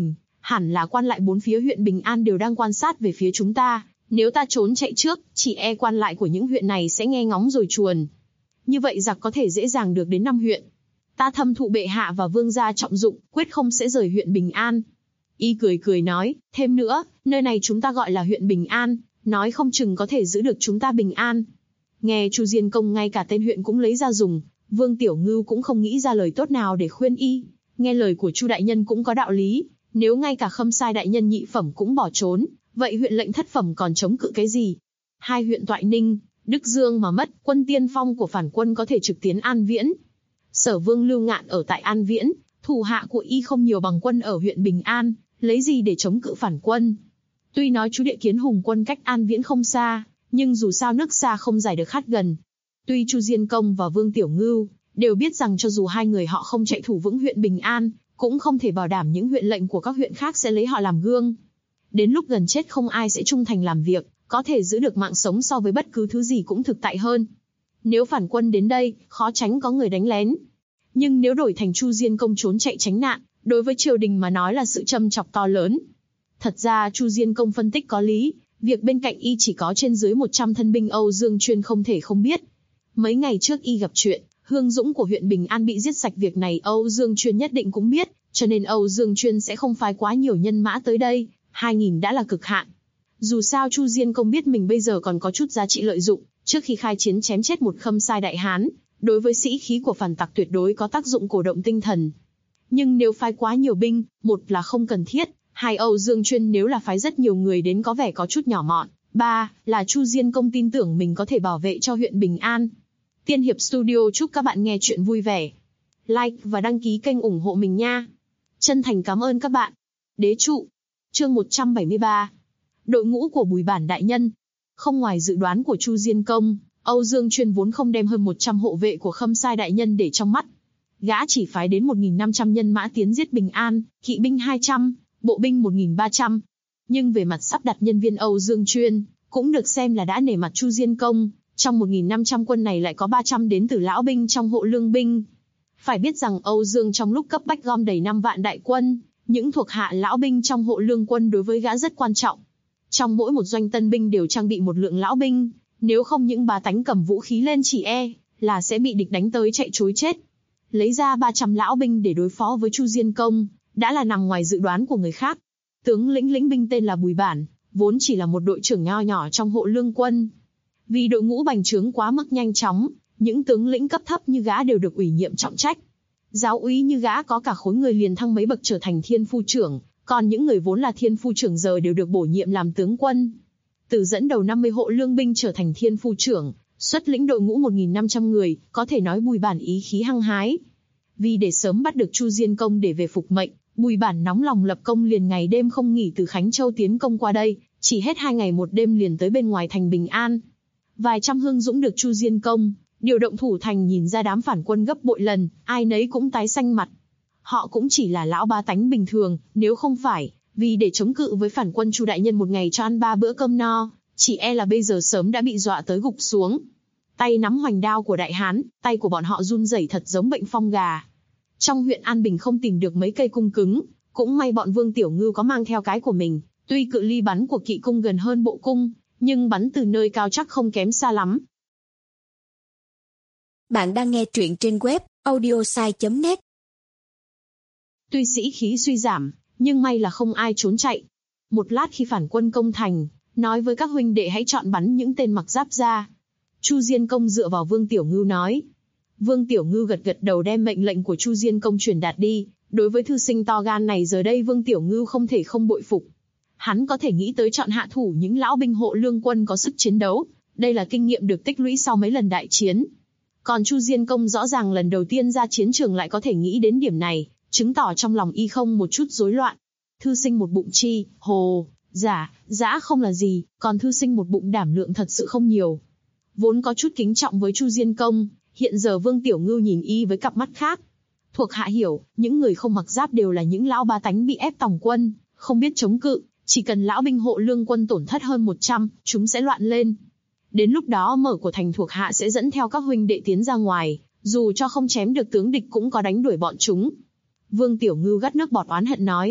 Hẳn là quan lại bốn phía huyện Bình An đều đang quan sát về phía chúng ta, nếu ta trốn chạy trước, chỉ e quan lại của những huyện này sẽ nghe ngóng rồi chuồn. Như vậy giặc có thể dễ dàng được đến 5 huyện. Ta thâm thụ bệ hạ và vương gia trọng dụng, quyết không sẽ rời huyện Bình An. Y cười cười nói, thêm nữa, nơi này chúng ta gọi là huyện Bình An, nói không chừng có thể giữ được chúng ta bình an. Nghe Chu Diên Công ngay cả tên huyện cũng lấy ra dùng, Vương Tiểu Ngưu cũng không nghĩ ra lời tốt nào để khuyên y. Nghe lời của Chu đại nhân cũng có đạo lý, nếu ngay cả Khâm Sai đại nhân nhị phẩm cũng bỏ trốn, vậy huyện lệnh thất phẩm còn chống cự cái gì? Hai huyện Toại Ninh, Đức Dương mà mất, quân tiên phong của phản quân có thể trực tiến An Viễn. Sở Vương Lưu Ngạn ở tại An Viễn, thủ hạ của y không nhiều bằng quân ở huyện Bình An, lấy gì để chống cự phản quân? Tuy nói chú địa kiến hùng quân cách An Viễn không xa, nhưng dù sao nước xa không giải được khát gần. Tuy Chu Diên Công và Vương Tiểu Ngưu đều biết rằng cho dù hai người họ không chạy thủ vững huyện Bình An, cũng không thể bảo đảm những huyện lệnh của các huyện khác sẽ lấy họ làm gương. Đến lúc gần chết không ai sẽ trung thành làm việc, có thể giữ được mạng sống so với bất cứ thứ gì cũng thực tại hơn. Nếu phản quân đến đây, khó tránh có người đánh lén. Nhưng nếu đổi thành Chu Diên Công trốn chạy tránh nạn, đối với triều đình mà nói là sự châm chọc to lớn. Thật ra Chu Diên Công phân tích có lý, việc bên cạnh y chỉ có trên dưới 100 thân binh Âu Dương Chuyên không thể không biết. Mấy ngày trước y gặp chuyện, Hương Dũng của huyện Bình An bị giết sạch, việc này Âu Dương Chuyên nhất định cũng biết, cho nên Âu Dương Chuyên sẽ không phái quá nhiều nhân mã tới đây, 2.000 đã là cực hạn. Dù sao Chu Diên Công biết mình bây giờ còn có chút giá trị lợi dụng, trước khi khai chiến chém chết một Khâm Sai đại hán, đối với sĩ khí của phản tặc tuyệt đối có tác dụng cổ động tinh thần. Nhưng nếu phái quá nhiều binh, một là không cần thiết, hai Âu Dương Chuyên nếu là phái rất nhiều người đến có vẻ có chút nhỏ mọn, ba là Chu Diên Công tin tưởng mình có thể bảo vệ cho huyện Bình An. Tiên Hiệp Studio chúc các bạn nghe chuyện vui vẻ. Like và đăng ký kênh ủng hộ mình nha. Chân thành cảm ơn các bạn. Đế trụ. Chương 173. Đội ngũ của Bùi Bản đại nhân. Không ngoài dự đoán của Chu Diên Công, Âu Dương Chuyên vốn không đem hơn 100 hộ vệ của Khâm Sai đại nhân để trong mắt. Gã chỉ phái đến 1.500 nhân mã tiến giết Bình An, kỵ binh 200, bộ binh 1.300. Nhưng về mặt sắp đặt nhân viên Âu Dương Chuyên, cũng được xem là đã nể mặt Chu Diên Công. Trong 1.500 quân này lại có 300 đến từ lão binh trong hộ lương binh. Phải biết rằng Âu Dương trong lúc cấp bách gom đầy 5 vạn đại quân, những thuộc hạ lão binh trong hộ lương quân đối với gã rất quan trọng. Trong mỗi một doanh tân binh đều trang bị một lượng lão binh, nếu không những bá tánh cầm vũ khí lên chỉ e là sẽ bị địch đánh tới chạy trối chết. Lấy ra 300 lão binh để đối phó với Chu Diên Công, đã là nằm ngoài dự đoán của người khác. Tướng lĩnh binh tên là Bùi Bản, vốn chỉ là một đội trưởng nho nhỏ trong hộ lương quân. Vì đội ngũ bành trướng quá mức nhanh chóng, những tướng lĩnh cấp thấp như gã đều được ủy nhiệm trọng trách. Giáo úy như gã có cả khối người liền thăng mấy bậc trở thành thiên phu trưởng, còn những người vốn là thiên phu trưởng giờ đều được bổ nhiệm làm tướng quân. Từ dẫn đầu 50 hộ lương binh trở thành thiên phu trưởng, xuất lĩnh đội ngũ 1.500 người, có thể nói Bùi Bản ý khí hăng hái. Vì để sớm bắt được Chu Diên Công để về phục mệnh, Bùi Bản nóng lòng lập công, liền ngày đêm không nghỉ từ Khánh Châu tiến công qua đây, chỉ hết 2 ngày 1 đêm liền tới bên ngoài thành Bình An. Vài trăm Hương Dũng được Chu Diên Công điều động thủ thành, nhìn ra đám phản quân gấp bội lần, ai nấy cũng tái xanh mặt. Họ cũng chỉ là lão bá tánh bình thường, nếu không phải vì để chống cự với phản quân Chu đại nhân một ngày cho ăn 3 bữa cơm no, chỉ e là bây giờ sớm đã bị dọa tới gục xuống. Tay nắm hoành đao của đại hán, tay của bọn họ run rẩy thật giống bệnh phong gà. Trong huyện An Bình không tìm được mấy cây cung cứng, cũng may bọn Vương Tiểu Ngưu có mang theo cái của mình. Tuy cự ly bắn của kỵ cung gần hơn bộ cung, nhưng bắn từ nơi cao chắc không kém xa lắm. Bạn đang nghe truyện trên web audiosai.net. Tuy sĩ khí suy giảm, nhưng may là không ai trốn chạy. Một lát khi phản quân công thành, nói với các huynh đệ hãy chọn bắn những tên mặc giáp ra. Chu Diên Công dựa vào Vương Tiểu Ngưu nói. Vương Tiểu Ngưu gật gật đầu đem mệnh lệnh của Chu Diên Công truyền đạt đi. Đối với thư sinh to gan này giờ đây Vương Tiểu Ngưu không thể không bội phục. Hắn có thể nghĩ tới chọn hạ thủ những lão binh hộ lương quân có sức chiến đấu. Đây là kinh nghiệm được tích lũy sau mấy lần đại chiến. Còn Chu Diên Công rõ ràng lần đầu tiên ra chiến trường lại có thể nghĩ đến điểm này, chứng tỏ trong lòng y không một chút rối loạn. Thư sinh một bụng chi, hồ, dã không là gì, còn thư sinh một bụng đảm lượng thật sự không nhiều. Vốn có chút kính trọng với Chu Diên Công, hiện giờ Vương Tiểu Ngưu nhìn y với cặp mắt khác. Thuộc hạ hiểu, những người không mặc giáp đều là những lão bá tánh bị ép tòng quân, không biết chống cự, chỉ cần lão binh hộ lương quân tổn thất hơn 100, chúng sẽ loạn lên. Đến lúc đó mở của thành thuộc hạ sẽ dẫn theo các huynh đệ tiến ra ngoài, dù cho không chém được tướng địch cũng có đánh đuổi bọn chúng. Vương Tiểu Ngưu gắt nước bọt oán hận nói.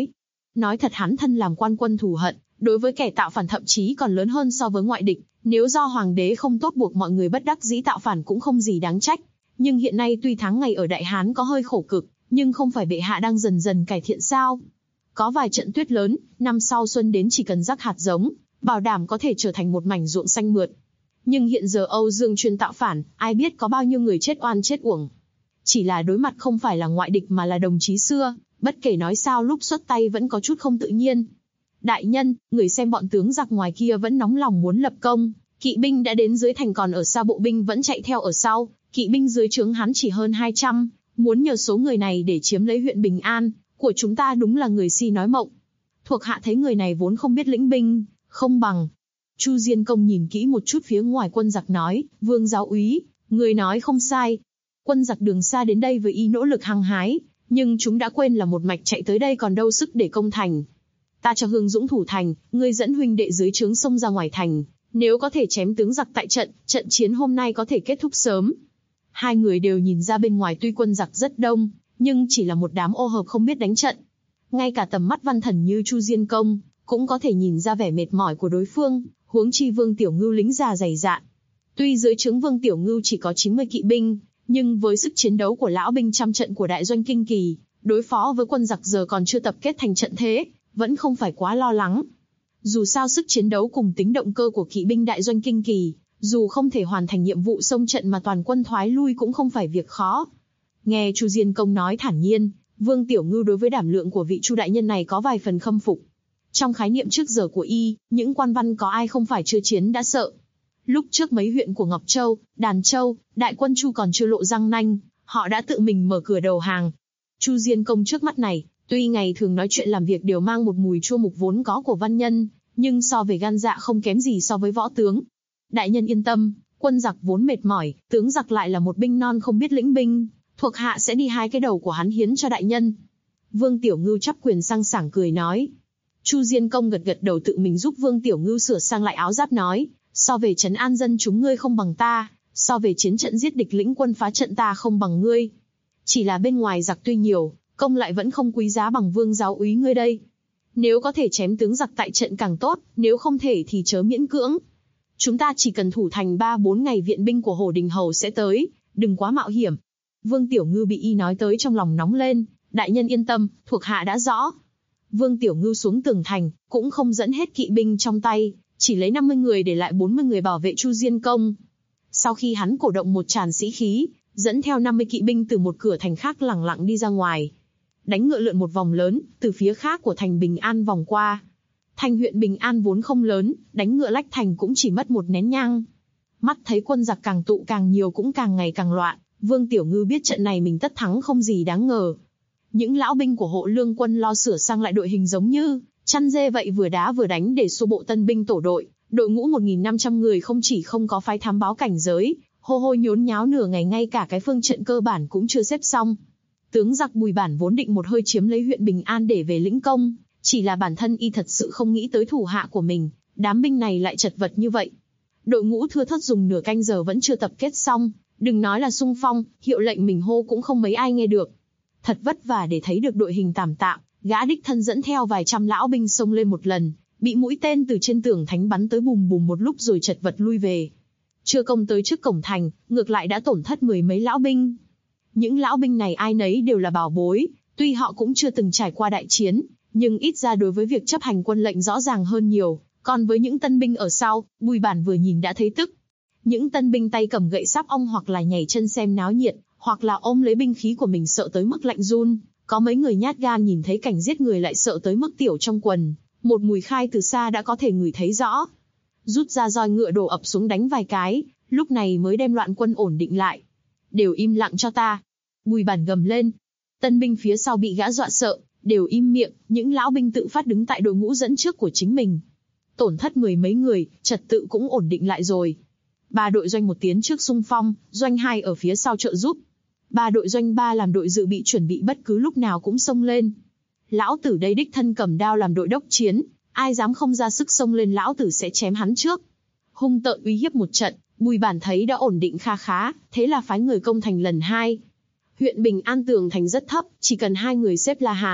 Nói thật hắn thân làm quan quân thù hận, đối với kẻ tạo phản thậm chí còn lớn hơn so với ngoại địch, nếu do hoàng đế không tốt buộc mọi người bất đắc dĩ tạo phản cũng không gì đáng trách. Nhưng hiện nay tuy tháng ngày ở Đại Hán có hơi khổ cực, nhưng không phải bệ hạ đang dần dần cải thiện sao? Có vài trận tuyết lớn, năm sau xuân đến chỉ cần rắc hạt giống, bảo đảm có thể trở thành một mảnh ruộng xanh mượt. Nhưng hiện giờ Âu Dương chuyên tạo phản, ai biết có bao nhiêu người chết oan chết uổng. Chỉ là đối mặt không phải là ngoại địch mà là đồng chí xưa, bất kể nói sao lúc xuất tay vẫn có chút không tự nhiên. Đại nhân, người xem bọn tướng giặc ngoài kia vẫn nóng lòng muốn lập công, kỵ binh đã đến dưới thành còn ở xa bộ binh vẫn chạy theo ở sau, kỵ binh dưới trướng hắn chỉ hơn 200, muốn nhờ số người này để chiếm lấy huyện Bình An, của chúng ta đúng là người si nói mộng. Thuộc hạ thấy người này vốn không biết lĩnh binh, không bằng. Chu Diên Công nhìn kỹ một chút phía ngoài quân giặc nói, Vương giáo úy, người nói không sai. Quân giặc đường xa đến đây với ý nỗ lực hăng hái, nhưng chúng đã quên là một mạch chạy tới đây còn đâu sức để công thành. Ta cho Hương Dũng thủ thành, ngươi dẫn huynh đệ dưới trướng xông ra ngoài thành, nếu có thể chém tướng giặc tại trận, trận chiến hôm nay có thể kết thúc sớm. Hai người đều nhìn ra bên ngoài tuy quân giặc rất đông, nhưng chỉ là một đám ô hợp không biết đánh trận. Ngay cả tầm mắt văn thần như Chu Diên Công, cũng có thể nhìn ra vẻ mệt mỏi của đối phương, huống chi Vương Tiểu Ngưu lính già dày dạn. Tuy dưới trướng Vương Tiểu Ngưu chỉ có 90 kỵ binh, nhưng với sức chiến đấu của lão binh trăm trận của đại doanh Kinh Kỳ, đối phó với quân giặc giờ còn chưa tập kết thành trận thế, vẫn không phải quá lo lắng. Dù sao sức chiến đấu cùng tính động cơ của kỵ binh đại doanh Kinh Kỳ, dù không thể hoàn thành nhiệm vụ xông trận mà toàn quân thoái lui cũng không phải việc khó. Nghe Chu Diên Công nói thản nhiên, Vương Tiểu Ngưu đối với đảm lượng của vị Chu đại nhân này có vài phần khâm phục. Trong khái niệm trước giờ của y, những quan văn có ai không phải chưa chiến đã sợ. Lúc trước mấy huyện của Ngọc Châu, Đàn Châu, đại quân Chu còn chưa lộ răng nanh, họ đã tự mình mở cửa đầu hàng. Chu Diên Công trước mắt này, tuy ngày thường nói chuyện làm việc đều mang một mùi chua mục vốn có của văn nhân, nhưng so về gan dạ không kém gì so với võ tướng. Đại nhân yên tâm, quân giặc vốn mệt mỏi, tướng giặc lại là một binh non không biết lĩnh binh, thuộc hạ sẽ đi hai cái đầu của hắn hiến cho đại nhân. Vương Tiểu Ngưu chắp quyền sang sảng cười nói. Chu Diên Công gật gật đầu tự mình giúp Vương Tiểu Ngưu sửa sang lại áo giáp nói, so về trấn an dân chúng ngươi không bằng ta, so về chiến trận giết địch lĩnh quân phá trận ta không bằng ngươi. Chỉ là bên ngoài giặc tuy nhiều, công lại vẫn không quý giá bằng Vương giáo úy ngươi đây. Nếu có thể chém tướng giặc tại trận càng tốt, nếu không thể thì chớ miễn cưỡng. Chúng ta chỉ cần thủ thành 3-4 ngày viện binh của Hồ Đình Hầu sẽ tới, đừng quá mạo hiểm. Vương Tiểu Ngưu bị y nói tới trong lòng nóng lên, đại nhân yên tâm, thuộc hạ đã rõ. Vương Tiểu Ngưu xuống tường thành, cũng không dẫn hết kỵ binh trong tay, chỉ lấy 50 người để lại 40 người bảo vệ Chu Diên Công. Sau khi hắn cổ động một tràn sĩ khí, dẫn theo 50 kỵ binh từ một cửa thành khác lẳng lặng đi ra ngoài. Đánh ngựa lượn một vòng lớn, từ phía khác của thành Bình An vòng qua. Thành huyện Bình An vốn không lớn, đánh ngựa lách thành cũng chỉ mất một nén nhang. Mắt thấy quân giặc càng tụ càng nhiều cũng càng ngày càng loạn, Vương Tiểu Ngưu biết trận này mình tất thắng không gì đáng ngờ. Những lão binh của hộ lương quân lo sửa sang lại đội hình giống như chăn dê vậy vừa đá vừa đánh để xô bộ tân binh tổ đội. Đội ngũ 1.500 người không chỉ không có phái thám báo cảnh giới, hô hô nhốn nháo nửa ngày ngay cả cái phương trận cơ bản cũng chưa xếp xong. Tướng giặc Bùi Bản vốn định một hơi chiếm lấy huyện Bình An để về lĩnh công, chỉ là bản thân y thật sự không nghĩ tới thủ hạ của mình, đám binh này lại chật vật như vậy. Đội ngũ thưa thớt dùng nửa canh giờ vẫn chưa tập kết xong, đừng nói là xung phong, hiệu lệnh mình hô cũng không mấy ai nghe được. Thật vất vả để thấy được đội hình tạm tạm, gã đích thân dẫn theo vài trăm lão binh xông lên một lần, bị mũi tên từ trên tường thánh bắn tới bùm bùm một lúc rồi chật vật lui về. Chưa công tới trước cổng thành, ngược lại đã tổn thất mười mấy lão binh. Những lão binh này ai nấy đều là bảo bối, tuy họ cũng chưa từng trải qua đại chiến, nhưng ít ra đối với việc chấp hành quân lệnh rõ ràng hơn nhiều. Còn với những tân binh ở sau, Bùi Bản vừa nhìn đã thấy tức. Những tân binh tay cầm gậy sáp ong hoặc là nhảy chân xem náo nhiệt, hoặc là ôm lấy binh khí của mình sợ tới mức lạnh run. Có mấy người nhát gan nhìn thấy cảnh giết người lại sợ tới mức tiểu trong quần, một mùi khai từ xa đã có thể ngửi thấy rõ. Rút ra roi ngựa đổ ập xuống đánh vài cái, lúc này mới đem loạn quân ổn định lại. Đều im lặng cho ta. Bùi Bản gầm lên. Tân binh phía sau bị gã dọa sợ, đều im miệng, những lão binh tự phát đứng tại đội ngũ dẫn trước của chính mình. Tổn thất mười mấy người, trật tự cũng ổn định lại rồi. 3 đội doanh 1 tiến trước xung phong, doanh 2 ở phía sau trợ giúp. 3 đội doanh 3 làm đội dự bị chuẩn bị bất cứ lúc nào cũng xông lên. Lão tử đây đích thân cầm đao làm đội đốc chiến, ai dám không ra sức xông lên lão tử sẽ chém hắn trước. Hung tợn uy hiếp một trận, Bùi Bản thấy đã ổn định kha khá, thế là phái người công thành lần 2. Huyện Bình An tường thành rất thấp, chỉ cần 2 người xếp La Hán,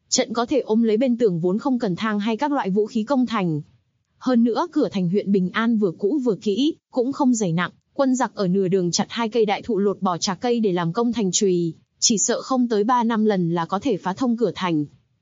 Trận có thể ôm lấy bên tường vốn không cần thang hay các loại vũ khí công thành. Hơn nữa cửa thành huyện Bình An vừa cũ vừa kỹ, cũng không dày nặng, quân giặc ở nửa đường chặt 2 cây đại thụ lột bỏ chà cây để làm công thành chùy, chỉ sợ không tới 3 năm lần là có thể phá thông cửa thành.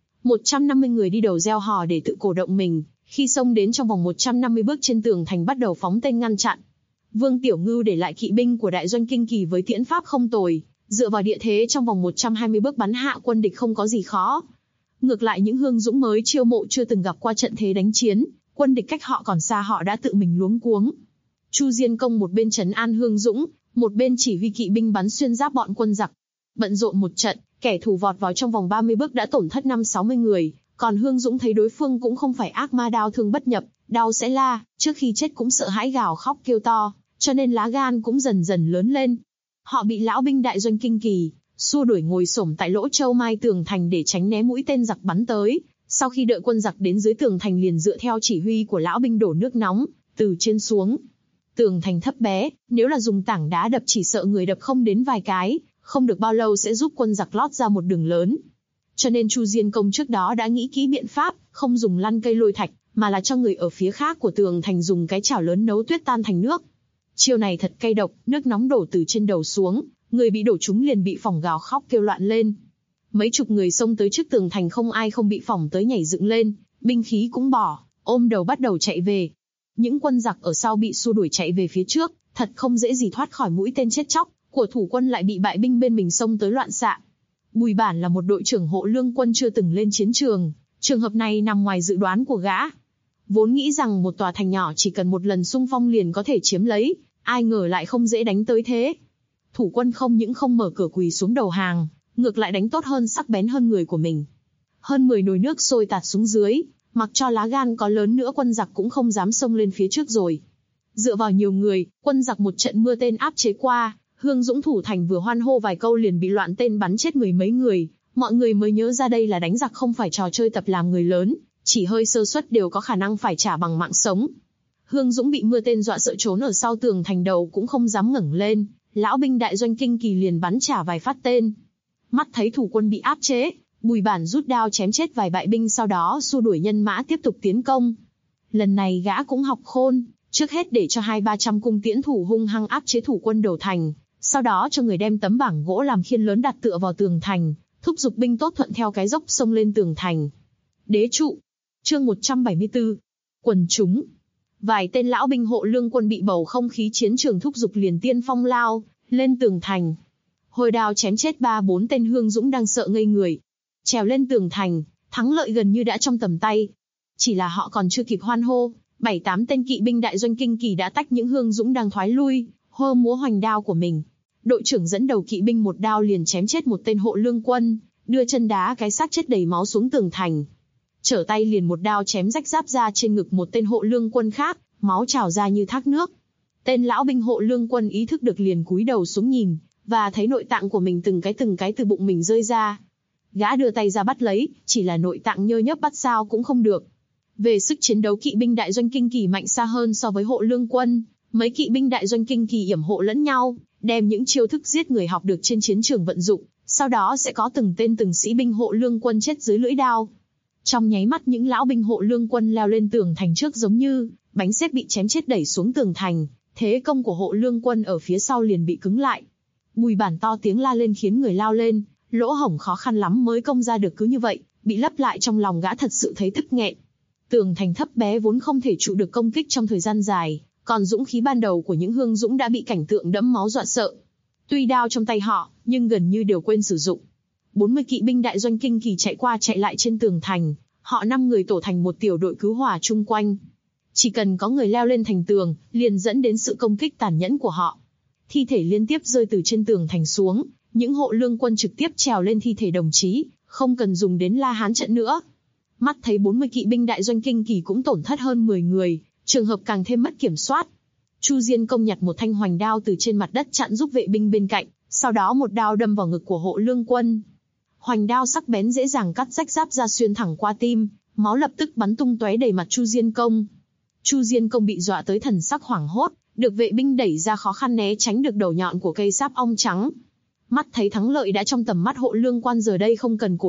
150 người đi đầu reo hò để tự cổ động mình, khi xông đến trong vòng 150 bước trên tường thành bắt đầu phóng tên ngăn chặn. Vương Tiểu Ngưu để lại kỵ binh của đại doanh Kinh Kỳ với tiễn pháp không tồi, dựa vào địa thế trong vòng 120 bước bắn hạ quân địch không có gì khó. Ngược lại những Hương Dũng mới chiêu mộ chưa từng gặp qua trận thế đánh chiến, quân địch cách họ còn xa họ đã tự mình luống cuống. Chu Diên Công một bên trấn an Hương Dũng, một bên chỉ huy kỵ binh bắn xuyên giáp bọn quân giặc. Bận rộn một trận, kẻ thù vọt vào trong vòng 30 bước đã tổn thất 50-60 người, còn Hương Dũng thấy đối phương cũng không phải ác ma đao thương bất nhập, đau sẽ la, trước khi chết cũng sợ hãi gào khóc kêu to, cho nên lá gan cũng dần dần lớn lên. Họ bị lão binh đại doanh Kinh Kỳ xua đuổi ngồi xổm tại lỗ châu mai tường thành để tránh né mũi tên giặc bắn tới. Sau khi đợi quân giặc đến dưới tường thành liền dựa theo chỉ huy của lão binh đổ nước nóng từ trên xuống. Tường thành thấp bé, nếu là dùng tảng đá đập chỉ sợ người đập không đến vài cái, không được bao lâu sẽ giúp quân giặc lót ra một đường lớn. Cho nên Chu Diên Công trước đó đã nghĩ kỹ biện pháp, không dùng lăn cây lôi thạch, mà là cho người ở phía khác của tường thành dùng cái chảo lớn nấu tuyết tan thành nước. Chiêu này thật cay độc, nước nóng đổ từ trên đầu xuống, người bị đổ trúng liền bị phỏng gào khóc kêu loạn lên. Mấy chục người xông tới trước tường thành không ai không bị phỏng tới nhảy dựng lên, binh khí cũng bỏ, ôm đầu bắt đầu chạy về. Những quân giặc ở sau bị xua đuổi chạy về phía trước, thật không dễ gì thoát khỏi mũi tên chết chóc, của thủ quân lại bị bại binh bên mình xông tới loạn xạ. Bùi Bản là một đội trưởng hộ lương quân chưa từng lên chiến trường, trường hợp này nằm ngoài dự đoán của gã. Vốn nghĩ rằng một tòa thành nhỏ chỉ cần một lần xung phong liền có thể chiếm lấy, ai ngờ lại không dễ đánh tới thế. Thủ quân không những không mở cửa quỳ xuống đầu hàng, ngược lại đánh tốt hơn sắc bén hơn người của mình. Hơn 10 nồi nước sôi tạt xuống dưới, mặc cho lá gan có lớn nữa quân giặc cũng không dám xông lên phía trước rồi. Dựa vào nhiều người, quân giặc một trận mưa tên áp chế qua, Hương Dũng thủ thành vừa hoan hô vài câu liền bị loạn tên bắn chết mười mấy người, mọi người mới nhớ ra đây là đánh giặc không phải trò chơi tập làm người lớn, chỉ hơi sơ suất đều có khả năng phải trả bằng mạng sống. Hương Dũng bị mưa tên dọa sợ trốn ở sau tường thành đầu cũng không dám ngẩng lên, lão binh đại doanh Kinh Kỳ liền bắn trả vài phát tên. Mắt thấy thủ quân bị áp chế, Bùi Bản rút đao chém chết vài bại binh sau đó xua đuổi nhân mã tiếp tục tiến công. Lần này gã cũng học khôn, trước hết để cho 200-300 cung tiễn thủ hung hăng áp chế thủ quân đầu thành, sau đó cho người đem tấm bảng gỗ làm khiên lớn đặt tựa vào tường thành, thúc giục binh tốt thuận theo cái dốc xông lên tường thành. Đế trụ. Chương 174. Quần chúng. Vài tên lão binh hộ lương quân bị bầu không khí chiến trường thúc giục liền tiên phong lao lên tường thành. Hồi đao chém chết 3-4 tên Hương Dũng đang sợ ngây người. Trèo lên tường thành, thắng lợi gần như đã trong tầm tay. Chỉ là họ còn chưa kịp hoan hô, 7-8 tên kỵ binh đại doanh Kinh Kỳ đã tách những Hương Dũng đang thoái lui, hô múa hoành đao của mình. Đội trưởng dẫn đầu kỵ binh một đao liền chém chết một tên hộ lương quân, đưa chân đá cái xác chết đầy máu xuống tường thành. Trở tay liền một đao chém rách giáp ra trên ngực một tên hộ lương quân khác, máu trào ra như thác nước. Tên lão binh hộ lương quân ý thức được liền cúi đầu xuống nhìn, và thấy nội tạng của mình từng cái từ bụng mình rơi ra. Gã đưa tay ra bắt lấy, chỉ là nội tạng nhơ nhớp bắt sao cũng không được. Về sức chiến đấu kỵ binh đại doanh Kinh Kỳ mạnh xa hơn so với hộ lương quân, mấy kỵ binh đại doanh Kinh Kỳ yểm hộ lẫn nhau, đem những chiêu thức giết người học được trên chiến trường vận dụng, sau đó sẽ có từng tên từng sĩ binh hộ lương quân chết dưới lưỡi đao. Trong nháy mắt những lão binh hộ lương quân leo lên tường thành trước giống như bánh xếp bị chém chết đẩy xuống tường thành, thế công của hộ lương quân ở phía sau liền bị cứng lại. Bùi Bản to tiếng la lên khiến người lao lên, lỗ hổng khó khăn lắm mới công ra được cứ như vậy, bị lấp lại trong lòng gã thật sự thấy tức nghẹn. Tường thành thấp bé vốn không thể trụ được công kích trong thời gian dài, còn dũng khí ban đầu của những Hương Dũng đã bị cảnh tượng đẫm máu dọa sợ. Tuy đao trong tay họ, nhưng gần như đều quên sử dụng. 40 kỵ binh đại doanh Kinh Kỳ chạy qua chạy lại trên tường thành, họ 5 người tổ thành một tiểu đội cứu hỏa chung quanh. Chỉ cần có người leo lên thành tường, liền dẫn đến sự công kích tàn nhẫn của họ. Thi thể liên tiếp rơi từ trên tường thành xuống, những hộ lương quân trực tiếp trèo lên thi thể đồng chí, không cần dùng đến la hán trận nữa. Mắt thấy 40 kỵ binh đại doanh Kinh Kỳ cũng tổn thất hơn 10 người, trường hợp càng thêm mất kiểm soát. Chu Diên Công nhặt một thanh hoành đao từ trên mặt đất chặn giúp vệ binh bên cạnh, sau đó một đao đâm vào ngực của hộ lương quân. Hoành đao sắc bén dễ dàng cắt rách giáp ra xuyên thẳng qua tim, máu lập tức bắn tung tóe đầy mặt Chu Diên Công. Chu Diên Công bị dọa tới thần sắc hoảng hốt, được vệ binh đẩy ra khó khăn né tránh được đầu nhọn của cây sáp ong trắng. Mắt thấy thắng lợi đã trong tầm mắt hộ lương quan giờ đây không cần cổ động,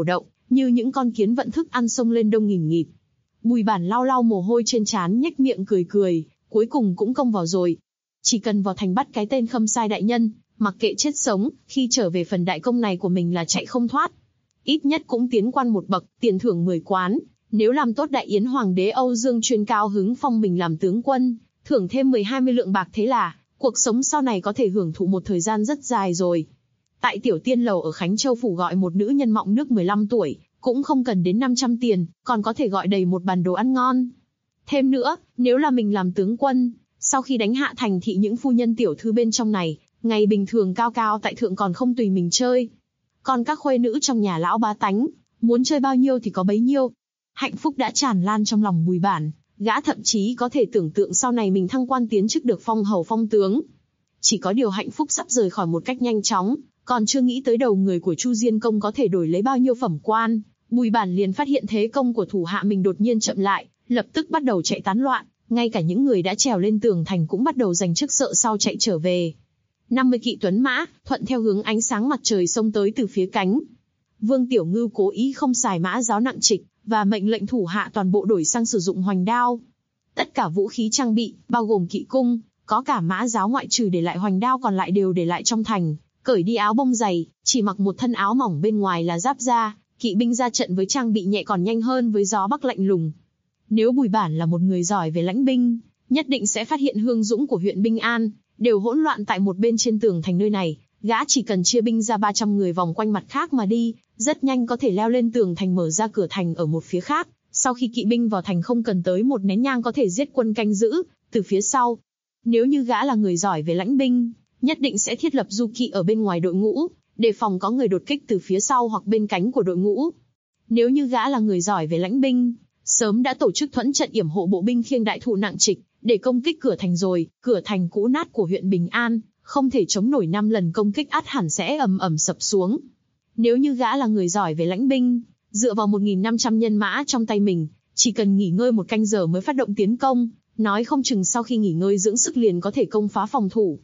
như những con kiến vận thức ăn xông lên đông nghìn nghịt. Bùi Bản lau lau mồ hôi trên trán, nhếch miệng cười cười, cuối cùng cũng công vào rồi. Chỉ cần vào thành bắt cái tên Khâm Sai đại nhân, mặc kệ chết sống, khi trở về phần đại công này của mình là chạy không thoát. Ít nhất cũng tiến quan một bậc, tiền thưởng 10 quán, nếu làm tốt đại yến hoàng đế Âu Dương Chuyên cao hứng phong mình làm tướng quân, thưởng thêm 10-20 lượng bạc, thế là cuộc sống sau này có thể hưởng thụ một thời gian rất dài rồi. Tại Tiểu Tiên Lầu ở Khánh Châu phủ gọi một nữ nhân mọng nước 15 tuổi, cũng không cần đến 500 tiền, còn có thể gọi đầy một bàn đồ ăn ngon. Thêm nữa, nếu là mình làm tướng quân, sau khi đánh hạ thành thị những phu nhân tiểu thư bên trong này, ngày bình thường cao cao tại thượng còn không tùy mình chơi. Còn các khuê nữ trong nhà lão bá tánh, muốn chơi bao nhiêu thì có bấy nhiêu. Hạnh phúc đã tràn lan trong lòng Bùi Bản, gã thậm chí có thể tưởng tượng sau này mình thăng quan tiến chức được phong hầu phong tướng. Chỉ có điều hạnh phúc sắp rời khỏi một cách nhanh chóng, còn chưa nghĩ tới đầu người của Chu Diên Công có thể đổi lấy bao nhiêu phẩm quan, Bùi Bản liền phát hiện thế công của thủ hạ mình đột nhiên chậm lại, lập tức bắt đầu chạy tán loạn, ngay cả những người đã trèo lên tường thành cũng bắt đầu giành chức sợ sau chạy trở về. 50 kỵ tuấn mã, thuận theo hướng ánh sáng mặt trời xông tới từ phía cánh. Vương Tiểu Ngưu cố ý không xài mã giáo nặng trịch, và mệnh lệnh thủ hạ toàn bộ đổi sang sử dụng hoành đao. Tất cả vũ khí trang bị, bao gồm kỵ cung, có cả mã giáo ngoại trừ để lại hoành đao còn lại đều để lại trong thành, cởi đi áo bông dày, chỉ mặc một thân áo mỏng bên ngoài là giáp da. Kỵ binh ra trận với trang bị nhẹ còn nhanh hơn với gió bắc lạnh lùng. Nếu Bùi Bản là một người giỏi về lãnh binh, nhất định sẽ phát hiện hương dũng của huyện Binh An đều hỗn loạn tại một bên trên tường thành nơi này. Gã chỉ cần chia binh ra 300 người vòng quanh mặt khác mà đi, rất nhanh có thể leo lên tường thành mở ra cửa thành ở một phía khác. Sau khi kỵ binh vào thành không cần tới một nén nhang có thể giết quân canh giữ từ phía sau. Nếu như gã là người giỏi về lãnh binh, nhất định sẽ thiết lập du kỵ ở bên ngoài đội ngũ, đề phòng có người đột kích từ phía sau hoặc bên cánh của đội ngũ. Nếu như gã là người giỏi về lãnh binh, sớm đã tổ chức thuẫn trận yểm hộ bộ binh khiêng đại thụ nặng trịch để công kích cửa thành rồi. Cửa thành cũ nát của huyện Bình An không thể chống nổi 5 lần công kích, ắt hẳn sẽ ầm ầm sập xuống. Nếu như gã là người giỏi về lãnh binh, dựa vào 1.500 nhân mã trong tay mình, chỉ cần nghỉ ngơi một canh giờ mới phát động tiến công, nói không chừng sau khi nghỉ ngơi dưỡng sức liền có thể công phá phòng thủ.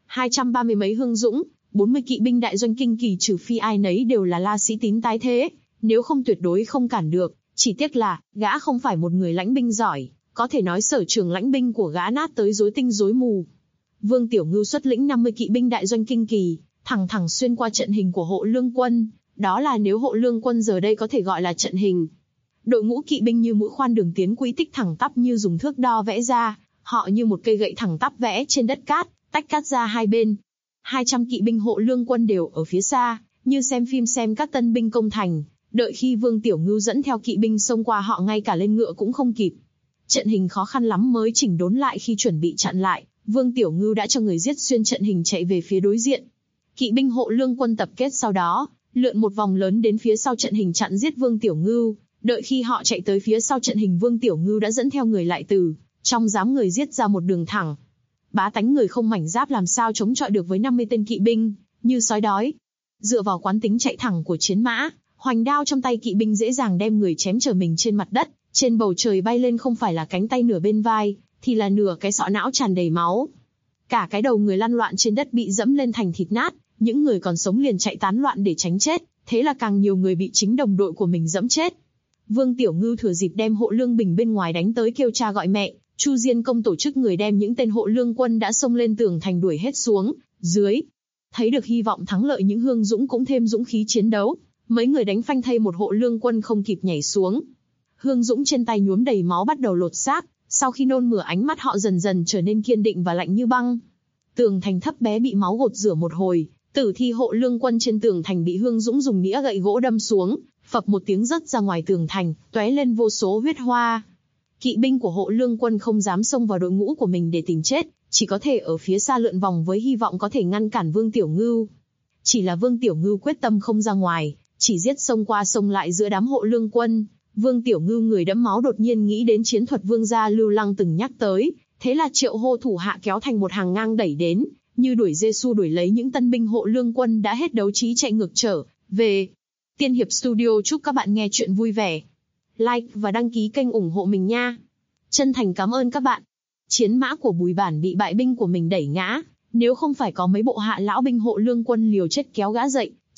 230 mấy hương dũng, 40 kỵ binh đại doanh kinh kỳ trừ phi ai nấy đều là La Sĩ Tín tái thế, nếu không tuyệt đối không cản được. Chỉ tiếc là, gã không phải một người lãnh binh giỏi, có thể nói sở trường lãnh binh của gã nát tới rối tinh rối mù. Vương Tiểu Ngưu xuất lĩnh 50 kỵ binh đại doanh kinh kỳ, thẳng xuyên qua trận hình của hộ lương quân, đó là nếu hộ lương quân giờ đây có thể gọi là trận hình. Đội ngũ kỵ binh như mũi khoan đường tiến quỹ tích thẳng tắp như dùng thước đo vẽ ra, họ như một cây gậy thẳng tắp vẽ trên đất cát, tách cát ra hai bên. 200 kỵ binh hộ lương quân đều ở phía xa, như xem phim xem các tân binh công thành, đợi khi Vương Tiểu Ngưu dẫn theo kỵ binh xông qua họ ngay cả lên ngựa cũng không kịp. Trận hình khó khăn lắm mới chỉnh đốn lại, khi chuẩn bị chặn lại, Vương Tiểu Ngưu đã cho người giết xuyên trận hình chạy về phía đối diện. Kỵ binh hộ lương quân tập kết sau đó, lượn một vòng lớn đến phía sau trận hình chặn giết Vương Tiểu Ngưu, đợi khi họ chạy tới phía sau trận hình Vương Tiểu Ngưu đã dẫn theo người lại từ trong đám người giết ra một đường thẳng. Bá tánh người không mảnh giáp làm sao chống chọi được với 50 tên kỵ binh, như sói đói. Dựa vào quán tính chạy thẳng của chiến mã, hoành đao trong tay kỵ binh dễ dàng đem người chém trở mình trên mặt đất, trên bầu trời bay lên không phải là cánh tay nửa bên vai, thì là nửa cái sọ não tràn đầy máu. Cả cái đầu người lăn loạn trên đất bị dẫm lên thành thịt nát, những người còn sống liền chạy tán loạn để tránh chết, thế là càng nhiều người bị chính đồng đội của mình dẫm chết. Vương Tiểu Ngưu thừa dịp đem hộ lương bình bên ngoài đánh tới kêu cha gọi mẹ, Chu Diên Công tổ chức người đem những tên hộ lương quân đã xông lên tường thành đuổi hết xuống dưới. Thấy được hy vọng thắng lợi, những hương dũng cũng thêm dũng khí chiến đấu, mấy người đánh phanh thay một hộ lương quân không kịp nhảy xuống. Hương dũng trên tay nhuốm đầy máu bắt đầu lột xác, sau khi nôn mửa ánh mắt họ dần dần trở nên kiên định và lạnh như băng. Tường thành thấp bé bị máu gột rửa một hồi, tử thi hộ lương quân trên tường thành bị hương dũng dùng nĩa gậy gỗ đâm xuống, phập một tiếng rớt ra ngoài tường thành, tóe lên vô số huyết hoa. Kỵ binh của hộ lương quân không dám xông vào đội ngũ của mình để tìm chết, chỉ có thể ở phía xa lượn vòng với hy vọng có thể ngăn cản Vương Tiểu Ngưu. Chỉ là Vương Tiểu Ngưu quyết tâm không ra ngoài, chỉ giết xông qua xông lại giữa đám hộ lương quân. Vương Tiểu Ngưu người đẫm máu đột nhiên nghĩ đến chiến thuật Vương gia Lưu Lăng từng nhắc tới, thế là triệu hô thủ hạ kéo thành một hàng ngang đẩy đến, như đuổi Giê-xu đuổi lấy những tân binh hộ lương quân đã hết đấu trí chạy ngược trở về. Tiên Hiệp Studio chúc các bạn nghe chuyện vui vẻ. Like và đăng ký kênh ủng hộ mình nha. Chân thành cảm ơn các bạn. Chiến mã của Bùi Bản bị bại binh của mình đẩy ngã, nếu không phải có mấy bộ hạ lão binh hộ lương quân liều chết kéo gã dậy,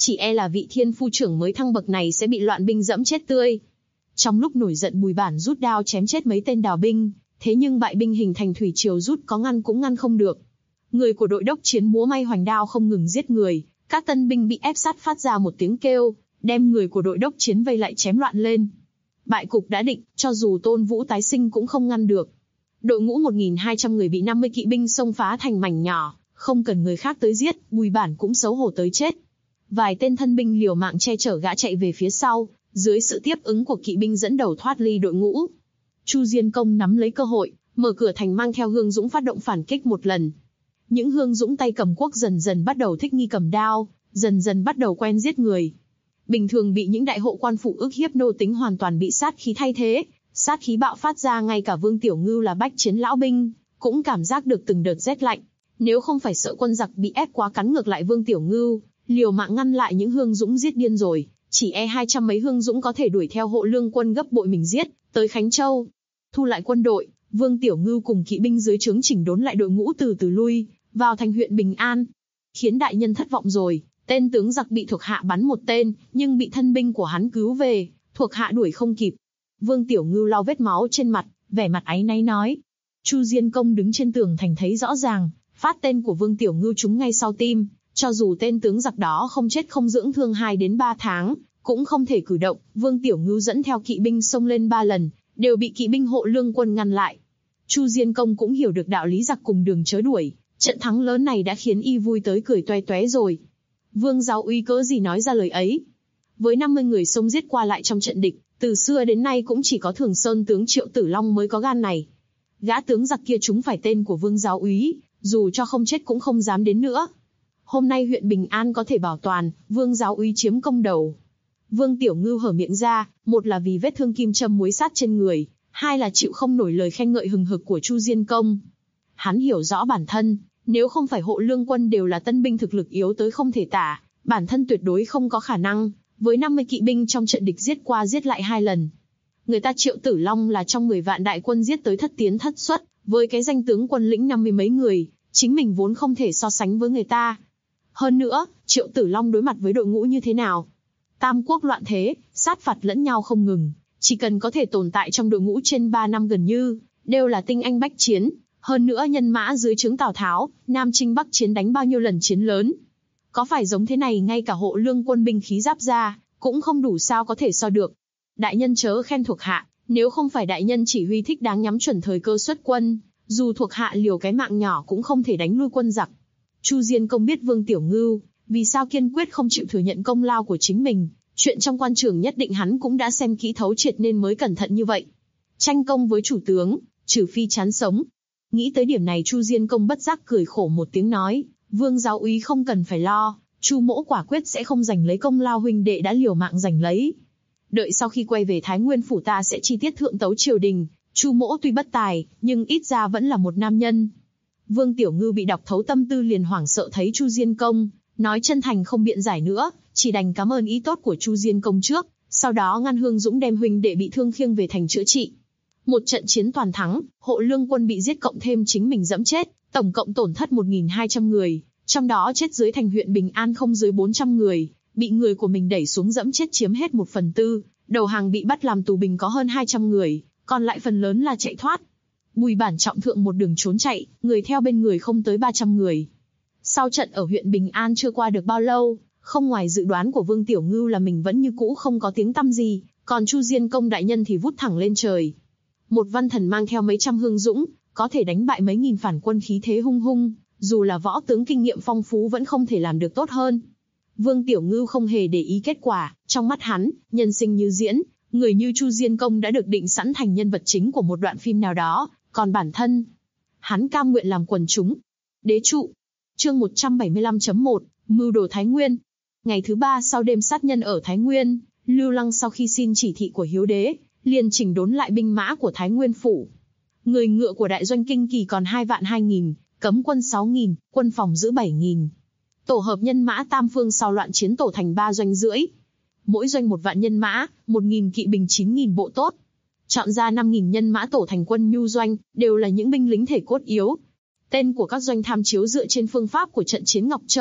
chỉ e là vị thiên phu trưởng mới thăng bậc này sẽ bị loạn binh dẫm chết tươi. Trong lúc nổi giận Bùi Bản rút đao chém chết mấy tên đào binh, thế nhưng bại binh hình thành thủy triều rút có ngăn cũng ngăn không được. Người của đội đốc chiến múa may hoành đao không ngừng giết người, các tân binh bị ép sát phát ra một tiếng kêu, đem người của đội đốc chiến vây lại chém loạn lên. Bại cục đã định, cho dù Tôn Vũ tái sinh cũng không ngăn được. Đội ngũ 1.200 người bị 50 kỵ binh xông phá thành mảnh nhỏ, không cần người khác tới giết, Bùi Bản cũng xấu hổ tới chết. Vài tên thân binh liều mạng che chở gã chạy về phía sau, dưới sự tiếp ứng của kỵ binh dẫn đầu thoát ly đội ngũ. Chu Diên Công nắm lấy cơ hội, mở cửa thành mang theo Hương Dũng phát động phản kích một lần. Những Hương Dũng tay cầm cuốc dần dần bắt đầu thích nghi cầm đao, dần dần bắt đầu quen giết người. Bình thường bị những đại hộ quan phủ ức hiếp nô tính hoàn toàn bị sát khí thay thế, sát khí bạo phát ra, ngay cả Vương Tiểu Ngưu là bách chiến lão binh, cũng cảm giác được từng đợt rét lạnh. Nếu không phải sợ quân giặc bị ép quá cắn ngược lại Vương Tiểu Ngưu, liều mạng ngăn lại những Hương Dũng giết điên rồi, chỉ e 200 mấy Hương Dũng có thể đuổi theo hộ lương quân gấp bội mình giết, tới Khánh Châu. Thu lại quân đội, Vương Tiểu Ngưu cùng kỵ binh dưới trướng chỉnh đốn lại đội ngũ từ từ lui vào thành huyện Bình An. Khiến đại nhân thất vọng rồi, tên tướng giặc bị thuộc hạ bắn một tên, nhưng bị thân binh của hắn cứu về, thuộc hạ đuổi không kịp. Vương Tiểu Ngưu lau vết máu trên mặt, vẻ mặt áy náy nói. Chu Diên Công đứng trên tường thành thấy rõ ràng, phát tên của Vương Tiểu Ngưu trúng ngay sau tim, cho dù tên tướng giặc đó không chết không dưỡng thương 2 đến 3 tháng, cũng không thể cử động. Vương Tiểu Ngưu dẫn theo kỵ binh xông lên 3 lần, đều bị kỵ binh hộ lương quân ngăn lại. Chu Diên Công cũng hiểu được đạo lý giặc cùng đường chớ đuổi, trận thắng lớn này đã khiến y vui tới cười toe toé rồi. Vương Giáo Úy cớ gì nói ra lời ấy? Với 50 người xông giết qua lại trong trận địch, từ xưa đến nay cũng chỉ có Thường Sơn tướng Triệu Tử Long mới có gan này. Gã tướng giặc kia trúng phải tên của Vương Giáo Úy, dù cho không chết cũng không dám đến nữa. Hôm nay huyện Bình An có thể bảo toàn, Vương Giáo Úy chiếm công đầu. Vương Tiểu Ngưu hở miệng ra, một là vì vết thương kim châm muối sát trên người, hai là chịu không nổi lời khen ngợi hừng hực của Chu Diên Công. Hắn hiểu rõ bản thân, nếu không phải hộ lương quân đều là tân binh thực lực yếu tới không thể tả, bản thân tuyệt đối không có khả năng, với 50 kỵ binh trong trận địch giết qua giết lại 2 lần. Người ta Triệu Tử Long là trong 10 vạn đại quân giết tới thất tiến thất xuất, với cái danh tướng quân lĩnh 50 mấy người, chính mình vốn không thể so sánh với người ta. Hơn nữa, Triệu Tử Long đối mặt với đội ngũ như thế nào? Tam quốc loạn thế, sát phạt lẫn nhau không ngừng, chỉ cần có thể tồn tại trong đội ngũ trên 3 năm gần như đều là tinh anh bách chiến. Hơn nữa nhân mã dưới trướng Tào Tháo, Nam Chinh Bắc Chiến đánh bao nhiêu lần chiến lớn. Có phải giống thế này ngay cả hộ lương quân binh khí giáp ra, cũng không đủ sao có thể so được. Đại nhân chớ khen thuộc hạ, nếu không phải đại nhân chỉ huy thích đáng nhắm chuẩn thời cơ xuất quân, dù thuộc hạ liều cái mạng nhỏ cũng không thể đánh lui quân giặc. Chu Diên Công biết Vương Tiểu Ngưu, vì sao kiên quyết không chịu thừa nhận công lao của chính mình, chuyện trong quan trường nhất định hắn cũng đã xem kỹ thấu triệt nên mới cẩn thận như vậy. Tranh công với chủ tướng, trừ phi chán sống. Nghĩ tới điểm này Chu Diên Công bất giác cười khổ một tiếng nói, Vương Giáo Úy không cần phải lo, Chu mỗ quả quyết sẽ không giành lấy công lao huynh đệ đã liều mạng giành lấy. Đợi sau khi quay về Thái Nguyên phủ ta sẽ chi tiết thượng tấu triều đình, Chu mỗ tuy bất tài, nhưng ít ra vẫn là một nam nhân. Vương Tiểu Ngưu bị đọc thấu tâm tư liền hoảng sợ thấy Chu Diên Công, nói chân thành không biện giải nữa, chỉ đành cảm ơn ý tốt của Chu Diên Công trước, sau đó ngăn Hương Dũng đem huynh đệ bị thương khiêng về thành chữa trị. Một trận chiến toàn thắng, hộ lương quân bị giết cộng thêm chính mình dẫm chết, tổng cộng tổn thất 1.200 người, trong đó chết dưới thành huyện Bình An không dưới 400 người, bị người của mình đẩy xuống dẫm chết chiếm hết 1/4, đầu hàng bị bắt làm tù binh có hơn 200 người, còn lại phần lớn là chạy thoát. Bùi Bản trọng thượng một đường trốn chạy, người theo bên người không tới 300 người. Sau trận ở huyện Bình An chưa qua được bao lâu, không ngoài dự đoán của Vương Tiểu Ngưu là mình vẫn như cũ không có tiếng tăm gì, còn Chu Diên Công đại nhân thì vút thẳng lên trời. Một văn thần mang theo mấy trăm Hương Dũng, có thể đánh bại mấy nghìn phản quân khí thế hung hung, dù là võ tướng kinh nghiệm phong phú vẫn không thể làm được tốt hơn. Vương Tiểu Ngưu không hề để ý kết quả, trong mắt hắn, nhân sinh như diễn, người như Chu Diên Công đã được định sẵn thành nhân vật chính của một đoạn phim nào đó, còn bản thân, hắn cam nguyện làm quần chúng. Đế trụ. Chương 175.1, mưu đồ Thái Nguyên. Ngày thứ 3 sau đêm sát nhân ở Thái Nguyên, Lưu Lăng sau khi xin chỉ thị của Hiếu Đế, liền chỉnh đốn lại binh mã của Thái Nguyên phủ. Người ngựa của đại doanh Kinh Kỳ còn 2.200.000, cấm quân 6.000, quân phòng giữ 7.000. Tổ hợp nhân mã tam phương sau loạn chiến tổ thành 3 doanh rưỡi. Mỗi doanh 1 vạn nhân mã, 1.000 kỵ binh 9.000 bộ tốt. Chọn ra 5.000 nhân mã tổ thành quân nhu doanh, đều là những binh lính thể cốt yếu. Tên của các doanh tham chiếu dựa trên phương pháp của trận chiến Ngọc Châu,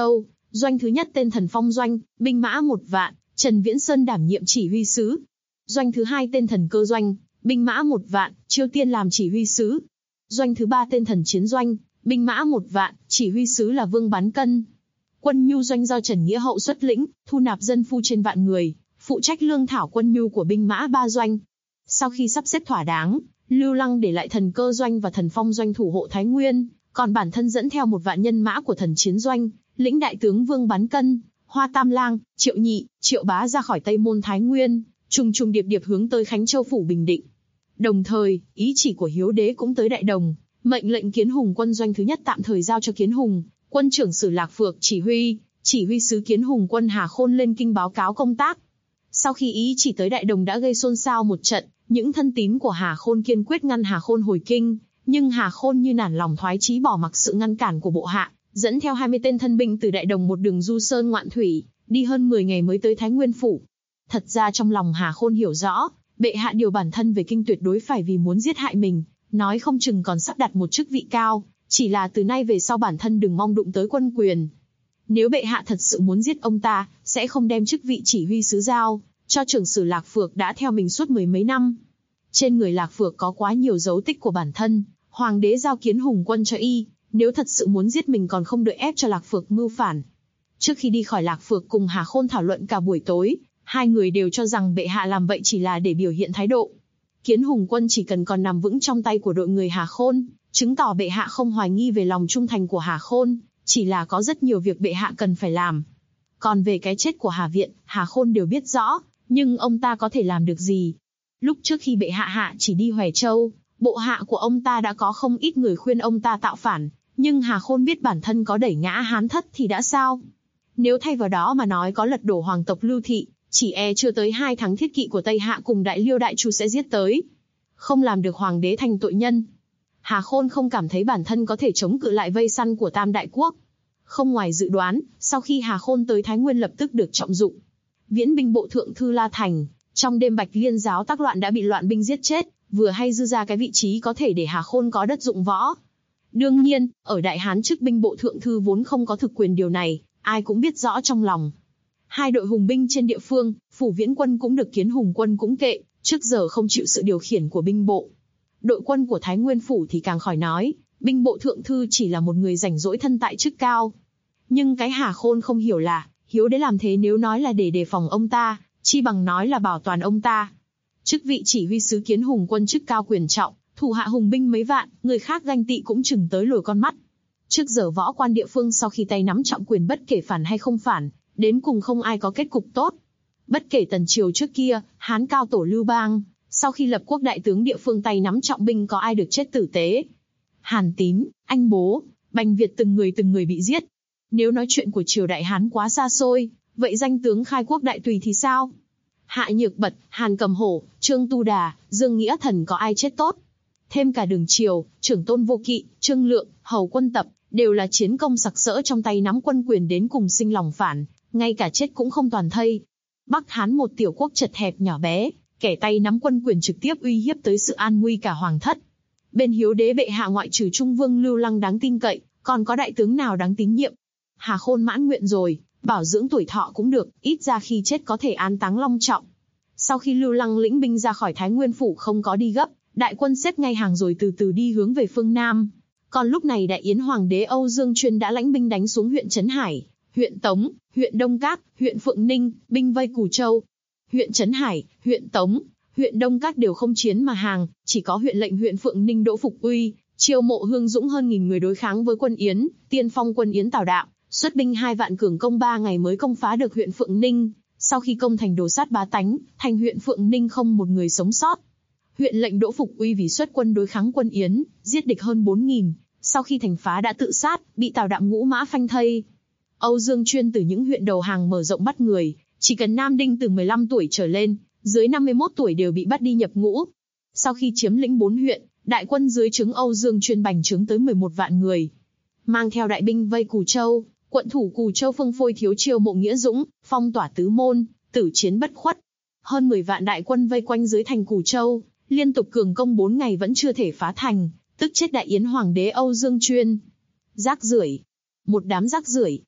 Doanh thứ nhất tên Thần Phong Doanh, binh mã 1 vạn, Trần Viễn Sơn đảm nhiệm chỉ huy sứ. Doanh thứ hai tên Thần Cơ Doanh, binh mã 1 vạn, Chiêu Tiên làm chỉ huy sứ. Doanh thứ ba tên Thần Chiến Doanh, binh mã 1 vạn, chỉ huy sứ là Vương Bán Cân. Quân nhu doanh do Trần Nghĩa Hậu xuất lĩnh, thu nạp dân phu trên vạn người, phụ trách lương thảo quân nhu của binh mã 3 doanh. Sau khi sắp xếp thỏa đáng, Lưu Lăng để lại Thần Cơ Doanh và Thần Phong Doanh thủ hộ Thái Nguyên, còn bản thân dẫn theo 1 vạn nhân mã của Thần Chiến Doanh, lĩnh đại tướng Vương Bán Cân, Hoa Tam Lang, Triệu Nhị, Triệu Bá ra khỏi Tây Môn Thái Nguyên, trùng trùng điệp điệp hướng tới Khánh Châu phủ Bình Định. Đồng thời, ý chỉ của Hiếu Đế cũng tới Đại Đồng, mệnh lệnh Kiến Hùng quân doanh thứ nhất tạm thời giao cho Kiến Hùng, quân trưởng Sử Lạc Phược chỉ huy sứ Kiến Hùng quân Hà Khôn lên kinh báo cáo công tác. Sau khi ý chỉ tới Đại Đồng đã gây xôn xao một trận, những thân tín của Hà Khôn kiên quyết ngăn Hà Khôn hồi kinh, nhưng Hà Khôn như nản lòng thoái chí bỏ mặc sự ngăn cản của bộ hạ, dẫn theo 20 tên thân binh từ Đại Đồng một đường du sơn ngoạn thủy, đi hơn 10 ngày mới tới Thái Nguyên phủ. Thật ra trong lòng Hà Khôn hiểu rõ, bệ hạ điều bản thân về kinh tuyệt đối phải vì muốn giết hại mình, nói không chừng còn sắp đặt một chức vị cao, chỉ là từ nay về sau bản thân đừng mong đụng tới quân quyền. Nếu bệ hạ thật sự muốn giết ông ta, sẽ không đem chức vị chỉ huy sứ giao cho trưởng sử Lạc Phược đã theo mình suốt 10 mấy năm. Trên người Lạc Phược có quá nhiều dấu tích của bản thân, hoàng đế giao Kiến Hùng quân cho y, nếu thật sự muốn giết mình còn không đợi ép cho Lạc Phược mưu phản. Trước khi đi khỏi, Lạc Phược cùng Hà Khôn thảo luận cả buổi tối, hai người đều cho rằng bệ hạ làm vậy chỉ là để biểu hiện thái độ. Kiến Hùng quân chỉ cần còn nằm vững trong tay của đội người Hà Khôn, chứng tỏ bệ hạ không hoài nghi về lòng trung thành của Hà Khôn, chỉ là có rất nhiều việc bệ hạ cần phải làm. Còn về cái chết của Hà Viện, Hà Khôn đều biết rõ, nhưng ông ta có thể làm được gì? Lúc trước khi bệ hạ chỉ đi Hoè Châu, bộ hạ của ông ta đã có không ít người khuyên ông ta tạo phản, nhưng Hà Khôn biết bản thân có đẩy ngã Hán Thất thì đã sao? Nếu thay vào đó mà nói có lật đổ hoàng tộc Lưu Thị, chỉ e chưa tới 2 tháng thiết kỵ của Tây Hạ cùng Đại Liêu Đại Chu sẽ giết tới. Không làm được hoàng đế thành tội nhân. Hà Khôn không cảm thấy bản thân có thể chống cự lại vây săn của Tam Đại Quốc. Không ngoài dự đoán, sau khi Hà Khôn tới Thái Nguyên lập tức được trọng dụng. Viễn binh bộ thượng thư La Thành, trong đêm Bạch Liên giáo tác loạn đã bị loạn binh giết chết, vừa hay dư ra cái vị trí có thể để Hà Khôn có đất dụng võ. Đương nhiên, ở Đại Hán chức binh bộ thượng thư vốn không có thực quyền, điều này, ai cũng biết rõ trong lòng. 2 đội hùng binh trên địa phương, Phủ Viễn quân cũng được Kiến Hùng quân cũng kệ, trước giờ không chịu sự điều khiển của binh bộ. Đội quân của Thái Nguyên phủ thì càng khỏi nói, binh bộ thượng thư chỉ là một người rảnh rỗi thân tại chức cao. Nhưng cái Hà Khôn không hiểu là, Hiếu Đế làm thế nếu nói là để đề phòng ông ta, chi bằng nói là bảo toàn ông ta. Chức vị chỉ huy sứ Kiến Hùng quân chức cao quyền trọng, thủ hạ hùng binh mấy vạn, người khác ganh tị cũng chừng tới lồi con mắt. Trước giờ võ quan địa phương sau khi tay nắm trọng quyền bất kể phản hay không phản, đến cùng không ai có kết cục tốt. Bất kể Tần Triều trước kia, Hán cao tổ Lưu Bang, sau khi lập quốc đại tướng địa phương tay nắm trọng binh có ai được chết tử tế. Hàn Tín, Anh Bố, Bành Việt từng người bị giết. Nếu nói chuyện của triều đại Hán quá xa xôi, vậy danh tướng khai quốc đại tùy thì sao? Hạ Nhược Bật, Hàn Cầm Hổ, Trương Tu Đà, Dương Nghĩa Thần có ai chết tốt? Thêm cả Đường Triều, Trưởng Tôn Vô Kỵ, Trương Lượng, Hầu Quân Tập, đều là chiến công sặc sỡ trong tay nắm quân quyền đến cùng sinh lòng phản, ngay cả chết cũng không toàn thây. Bắc Hán một tiểu quốc chật hẹp nhỏ bé, kẻ tay nắm quân quyền trực tiếp uy hiếp tới sự an nguy cả hoàng thất. Bên Hiếu Đế bệ hạ ngoại trừ Trung Vương Lưu Lăng đáng tin cậy, còn có đại tướng nào đáng tín nhiệm? Hà Khôn mãn nguyện rồi, bảo dưỡng tuổi thọ cũng được, ít ra khi chết có thể an táng long trọng. Sau khi Lưu Lăng lĩnh binh ra khỏi Thái Nguyên phủ không có đi gấp, đại quân xếp ngay hàng rồi từ từ đi hướng về phương Nam. Còn lúc này Đại Yến Hoàng đế Âu Dương Chuyên đã lãnh binh đánh xuống huyện Trấn Hải, huyện Tống, huyện Đông Các, huyện Phượng Ninh, binh vây Cù Châu. Huyện Trấn Hải, huyện Tống, huyện Đông Các đều không chiến mà hàng, chỉ có huyện lệnh huyện Phượng Ninh Đỗ Phục Uy, chiêu mộ hương dũng hơn 1000 người đối kháng với quân Yến, tiên phong quân Yến Tào Đạo, xuất binh 2 vạn cường công 3 ngày mới công phá được huyện Phượng Ninh, sau khi công thành đổ sát bá tánh, thành huyện Phượng Ninh không một người sống sót. Huyện lệnh Đỗ Phục Uy vì xuất quân đối kháng quân Yến, giết địch hơn 4000, sau khi thành phá đã tự sát, bị Tào Đạo ngũ mã phanh thây. Âu Dương Chuyên từ những huyện đầu hàng mở rộng bắt người, chỉ cần nam đinh từ 15 tuổi trở lên, dưới 51 tuổi đều bị bắt đi nhập ngũ. Sau khi chiếm lĩnh 4 huyện, đại quân dưới trướng Âu Dương Chuyên bành trướng tới 11 vạn người. Mang theo đại binh vây Cù Châu, quận thủ Cù Châu Phương Phôi Thiếu chiêu mộ nghĩa dũng, phong tỏa tứ môn, tử chiến bất khuất. Hơn 10 vạn đại quân vây quanh dưới thành Cù Châu, liên tục cường công 4 ngày vẫn chưa thể phá thành, tức chết Đại Yến Hoàng đế Âu Dương Chuyên. Rác rưởi, một đám rác rưởi.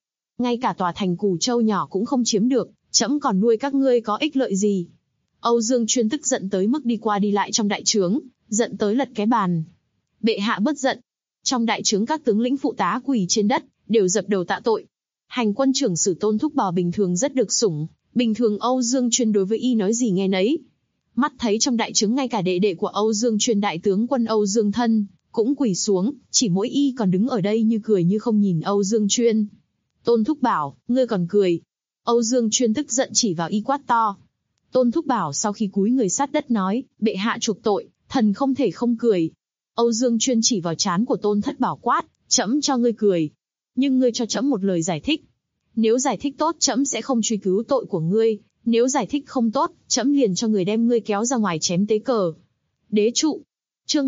ngay cả tòa thành Cù Châu nhỏ cũng không chiếm được, trẫm còn nuôi các ngươi có ích lợi gì? Âu Dương Chuyên tức giận tới mức đi qua đi lại trong đại trướng, giận tới lật cái bàn. Bệ hạ bất giận. Trong đại trướng các tướng lĩnh phụ tá quỳ trên đất, đều dập đầu tạ tội. Hành quân trưởng Sử Tôn Thúc Bảo bình thường rất được sủng, bình thường Âu Dương Chuyên đối với y nói gì nghe nấy. Mắt thấy trong đại trướng ngay cả đệ đệ của Âu Dương Chuyên đại tướng quân Âu Dương Thân cũng quỳ xuống, chỉ mỗi y còn đứng ở đây như cười như không nhìn Âu Dương Chuyên. Tôn Thúc Bảo, ngươi còn cười? Âu Dương Chuyên tức giận chỉ vào y quát to. Tôn Thúc Bảo sau khi cúi người sát đất nói, bệ hạ chuộc tội, thần không thể không cười. Âu Dương Chuyên chỉ vào trán của Tôn Thất Bảo quát, trẫm cho ngươi cười, nhưng ngươi cho trẫm một lời giải thích. Nếu giải thích tốt trẫm sẽ không truy cứu tội của ngươi, nếu giải thích không tốt, trẫm liền cho người đem ngươi kéo ra ngoài chém tế cờ. Đế trụ. Chương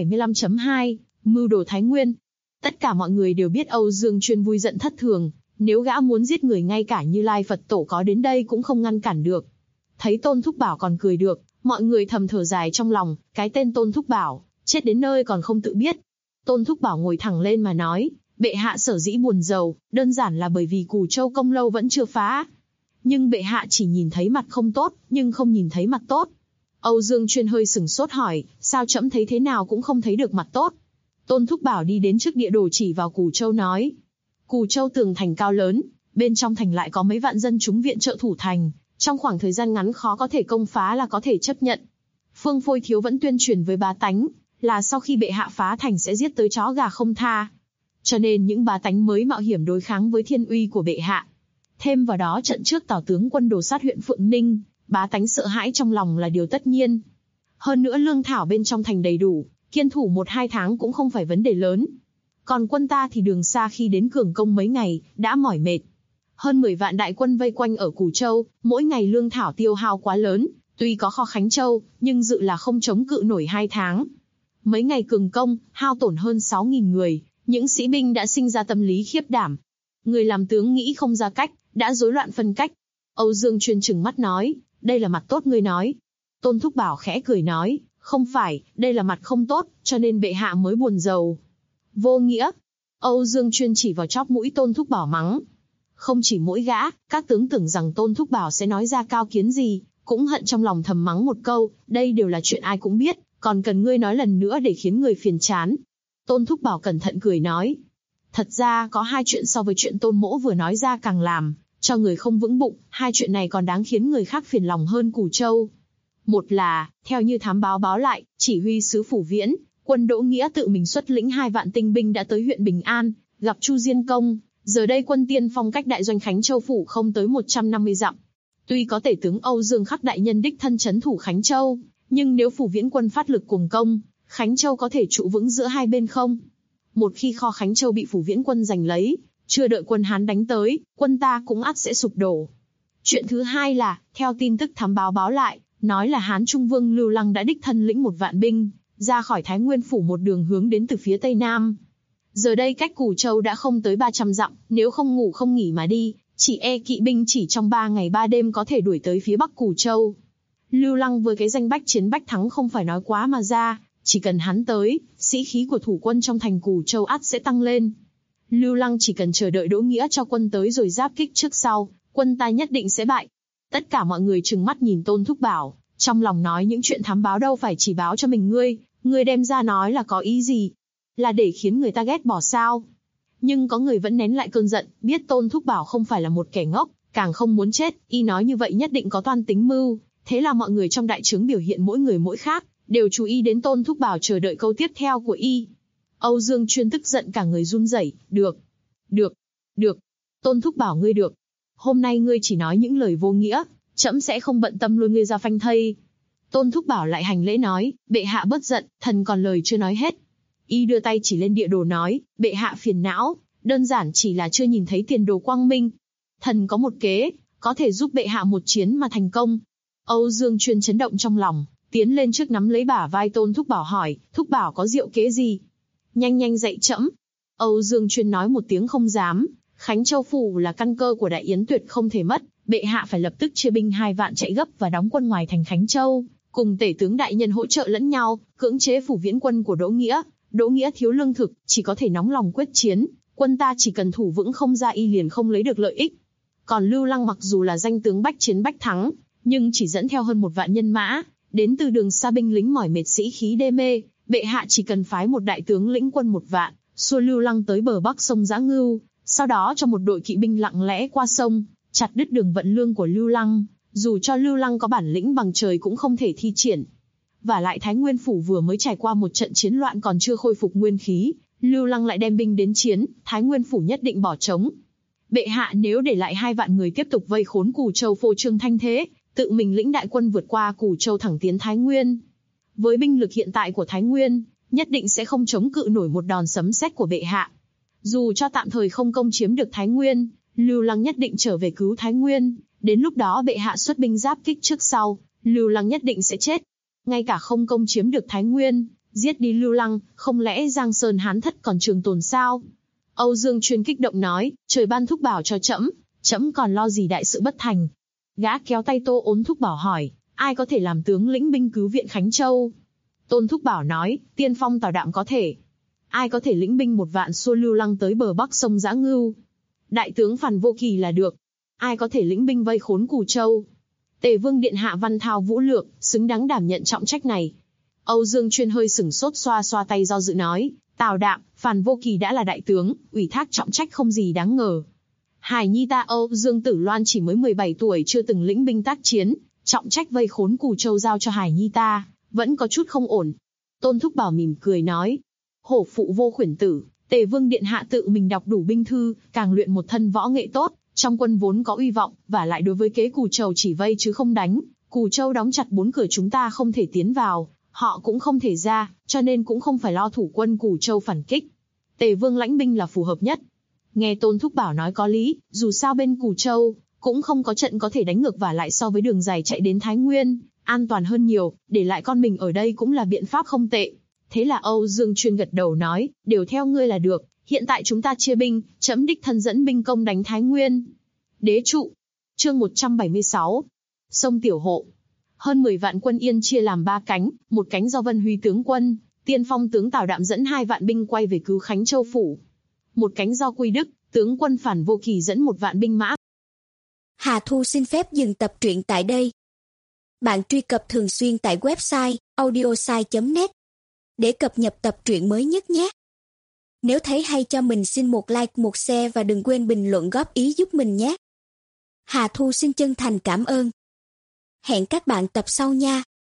175.2, mưu đồ Thái Nguyên. Tất cả mọi người đều biết Âu Dương Chuyên vui giận thất thường, nếu gã muốn giết người ngay cả Như Lai Phật Tổ có đến đây cũng không ngăn cản được. Thấy Tôn Thúc Bảo còn cười được, mọi người thầm thở dài trong lòng, cái tên Tôn Thúc Bảo, chết đến nơi còn không tự biết. Tôn Thúc Bảo ngồi thẳng lên mà nói, bệ hạ sở dĩ buồn rầu, đơn giản là bởi vì Cù Châu công lâu vẫn chưa phá. Nhưng bệ hạ chỉ nhìn thấy mặt không tốt, nhưng không nhìn thấy mặt tốt. Âu Dương Chuyên hơi sửng sốt hỏi, sao trẫm thấy thế nào cũng không thấy được mặt tốt? Tôn Thúc Bảo đi đến trước địa đồ chỉ vào Cù Châu nói, Cù Châu tường thành cao lớn, bên trong thành lại có mấy vạn dân chúng viện trợ thủ thành, trong khoảng thời gian ngắn khó có thể công phá là có thể chấp nhận. Phương Phôi Thiếu vẫn tuyên truyền với bá tánh, là sau khi bệ hạ phá thành sẽ giết tới chó gà không tha. Cho nên những bá tánh mới mạo hiểm đối kháng với thiên uy của bệ hạ. Thêm vào đó trận trước Tào tướng quân đổ sát huyện Phượng Ninh, bá tánh sợ hãi trong lòng là điều tất nhiên. Hơn nữa lương thảo bên trong thành đầy đủ, kiên thủ 1-2 tháng cũng không phải vấn đề lớn. Còn quân ta thì đường xa khi đến cường công mấy ngày, đã mỏi mệt. Hơn 10 vạn đại quân vây quanh ở Cù Châu, mỗi ngày lương thảo tiêu hao quá lớn, tuy có kho Khánh Châu, nhưng dự là không chống cự nổi 2 tháng. Mấy ngày cường công, hao tổn hơn 6.000 người, những sĩ binh đã sinh ra tâm lý khiếp đảm. Người làm tướng nghĩ không ra cách, đã rối loạn phân cách. Âu Dương Chuyên trừng mắt nói, đây là mặt tốt ngươi nói. Tôn Thúc Bảo khẽ cười nói, không phải, đây là mặt không tốt, cho nên bệ hạ mới buồn rầu. Vô nghĩa. Âu Dương Chuyên chỉ vào chóp mũi Tôn Thúc Bảo mắng. Không chỉ mỗi gã, các tướng tưởng rằng Tôn Thúc Bảo sẽ nói ra cao kiến gì, cũng hận trong lòng thầm mắng một câu, đây đều là chuyện ai cũng biết, còn cần ngươi nói lần nữa để khiến người phiền chán. Tôn Thúc Bảo cẩn thận cười nói, thật ra có 2 chuyện so với chuyện Tôn Mỗ vừa nói ra càng làm cho người không vững bụng, 2 chuyện này còn đáng khiến người khác phiền lòng hơn Cù Châu. Một là, theo như thám báo báo lại, chỉ huy sứ Phủ Viễn, quân Đỗ Nghĩa tự mình xuất lĩnh 2 vạn tinh binh đã tới huyện Bình An, gặp Chu Diên Công. Giờ đây quân tiên phong cách đại doanh Khánh Châu phủ không tới 150 dặm. Tuy có tể tướng Âu Dương Khắc đại nhân đích thân trấn thủ Khánh Châu, nhưng nếu Phủ Viễn quân phát lực cuồng công, Khánh Châu có thể trụ vững giữa hai bên không? Một khi kho Khánh Châu bị Phủ Viễn quân giành lấy, chưa đợi quân Hán đánh tới, quân ta cũng ắt sẽ sụp đổ. Chuyện thứ hai là, theo tin tức thám báo báo lại, nói là Hán Trung Vương Lưu Lăng đã đích thân lĩnh 1 vạn binh, ra khỏi Thái Nguyên phủ một đường hướng đến từ phía Tây Nam. Giờ đây cách Cù Châu đã không tới 300 dặm, nếu không ngủ không nghỉ mà đi, chỉ e kỵ binh chỉ trong 3 ngày 3 đêm có thể đuổi tới phía Bắc Cù Châu. Lưu Lăng với cái danh bách chiến bách thắng không phải nói quá mà ra, chỉ cần hắn tới, sĩ khí của thủ quân trong thành Cù Châu ắt sẽ tăng lên. Lưu Lăng chỉ cần chờ đợi Đỗ Nghĩa cho quân tới rồi giáp kích trước sau, quân ta nhất định sẽ bại. Tất cả mọi người trừng mắt nhìn Tôn Thúc Bảo, trong lòng nói những chuyện thám báo đâu phải chỉ báo cho mình ngươi đem ra nói là có ý gì? Là để khiến người ta ghét bỏ sao? Nhưng có người vẫn nén lại cơn giận, biết Tôn Thúc Bảo không phải là một kẻ ngốc, càng không muốn chết, y nói như vậy nhất định có toan tính mưu, thế là mọi người trong đại trướng biểu hiện mỗi người mỗi khác, đều chú ý đến Tôn Thúc Bảo chờ đợi câu tiếp theo của y. Âu Dương Chuyên tức giận cả người run rẩy, được, Tôn Thúc Bảo ngươi được. Hôm nay ngươi chỉ nói những lời vô nghĩa, trẫm sẽ không bận tâm lôi ngươi ra phanh thây. Tôn Thúc Bảo lại hành lễ nói, bệ hạ bớt giận, thần còn lời chưa nói hết. Y đưa tay chỉ lên địa đồ nói, bệ hạ phiền não, đơn giản chỉ là chưa nhìn thấy tiền đồ quang minh. Thần có một kế, có thể giúp bệ hạ một chiến mà thành công. Âu Dương Chuyên chấn động trong lòng, tiến lên trước nắm lấy bả vai Tôn Thúc Bảo hỏi, Thúc Bảo có diệu kế gì? Nhanh dạy trẫm. Âu Dương Chuyên nói một tiếng không dám, Khánh Châu phủ là căn cơ của Đại Yến tuyệt không thể mất, bệ hạ phải lập tức chia binh 2 vạn chạy gấp và đóng quân ngoài thành Khánh Châu, cùng tể tướng đại nhân hỗ trợ lẫn nhau, cưỡng chế Phủ Viễn quân của Đỗ Nghĩa. Đỗ Nghĩa thiếu lương thực, chỉ có thể nóng lòng quyết chiến, Quân ta chỉ cần thủ vững không ra y liền không lấy được lợi ích. Còn Lưu Lăng mặc dù là danh tướng bách chiến bách thắng, nhưng chỉ dẫn theo hơn 1 vạn nhân mã, đến từ đường xa binh lính mỏi mệt sĩ khí đê mê, bệ hạ chỉ cần phái một đại tướng lĩnh quân 1 vạn, xua Lưu Lăng tới bờ bắc sông Dã Ngưu, sau đó cho một đội kỵ binh lặng lẽ qua sông, chặt đứt đường vận lương của Lưu Lăng, dù cho Lưu Lăng có bản lĩnh bằng trời cũng không thể thi triển. Và lại Thái Nguyên phủ vừa mới trải qua một trận chiến loạn còn chưa khôi phục nguyên khí, Lưu Lăng lại đem binh đến chiến, Thái Nguyên phủ nhất định bỏ trống. Bệ hạ nếu để lại 2 vạn người tiếp tục vây khốn Cù Châu phô trương thanh thế, tự mình lĩnh đại quân vượt qua Cù Châu thẳng tiến Thái Nguyên. Với binh lực hiện tại của Thái Nguyên, nhất định sẽ không chống cự nổi một đòn sấm sét của bệ hạ. Dù cho tạm thời không công chiếm được Thái Nguyên, Lưu Lăng nhất định trở về cứu Thái Nguyên, đến lúc đó bệ hạ xuất binh giáp kích trước sau, Lưu Lăng nhất định sẽ chết. Ngay cả không công chiếm được Thái Nguyên, giết đi Lưu Lăng, không lẽ Giang Sơn Hán Thất còn trường tồn sao? Âu Dương Chuyên kích động nói, trời ban thúc bảo cho trẫm còn lo gì đại sự bất thành. Gã kéo tay Tô Ôn Thúc Bảo hỏi, ai có thể làm tướng lĩnh binh cứu viện Khánh Châu? Tôn Thúc Bảo nói, Tiên Phong Tào Đạm có thể. Ai có thể lĩnh binh 1 vạn xua Lưu Lăng tới bờ bắc sông Dã Ngưu? Đại tướng Phàn Vô Kỳ là được. Ai có thể lĩnh binh vây khốn Cù Châu? Tề Vương điện hạ văn thao vũ lược, xứng đáng đảm nhận trọng trách này. Âu Dương Chuyên hơi sửng sốt xoa xoa tay do dự nói, Tào Đạm, Phàn Vô Kỳ đã là đại tướng, ủy thác trọng trách không gì đáng ngờ. Hải nhi ta Âu Dương Tử Loan chỉ mới 17 tuổi chưa từng lĩnh binh tác chiến, trọng trách vây khốn Cù Châu giao cho Hải nhi ta, vẫn có chút không ổn. Tôn Thúc Bảo mỉm cười nói, hổ phụ vô khuyển tử, Tề Vương điện hạ tự mình đọc đủ binh thư, càng luyện một thân võ nghệ tốt, trong quân vốn có uy vọng, và lại đối với kế Cù Châu chỉ vây chứ không đánh, Cù Châu đóng chặt 4 cửa chúng ta không thể tiến vào, họ cũng không thể ra, cho nên cũng không phải lo thủ quân Cù Châu phản kích. Tề Vương lãnh binh là phù hợp nhất. Nghe Tôn Thúc Bảo nói có lý, dù sao bên Cù Châu cũng không có trận có thể đánh ngược, và lại so với đường dài chạy đến Thái Nguyên, an toàn hơn nhiều, để lại con mình ở đây cũng là biện pháp không tệ. Thế là Âu Dương Chuyên gật đầu nói, đều theo ngươi là được, hiện tại chúng ta chia binh, trẫm đích thân dẫn binh công đánh Thái Nguyên. Đế trụ. Chương 176. Sông Tiểu Hộ. Hơn 10 vạn quân Yên chia làm 3 cánh, một cánh do Vân Huy tướng quân, Tiên Phong tướng Tào Đạm dẫn 2 vạn binh quay về cứu Khánh Châu phủ. Một cánh do Quy Đức, tướng quân Phàn Vô Kỳ dẫn 1 vạn binh mã. Hà Thu xin phép dừng tập truyện tại đây. Bạn truy cập thường xuyên tại website audiosai.net để cập nhật tập truyện mới nhất nhé. Nếu thấy hay cho mình xin một like, một share và đừng quên bình luận góp ý giúp mình nhé. Hà Thu xin chân thành cảm ơn. Hẹn các bạn tập sau nha.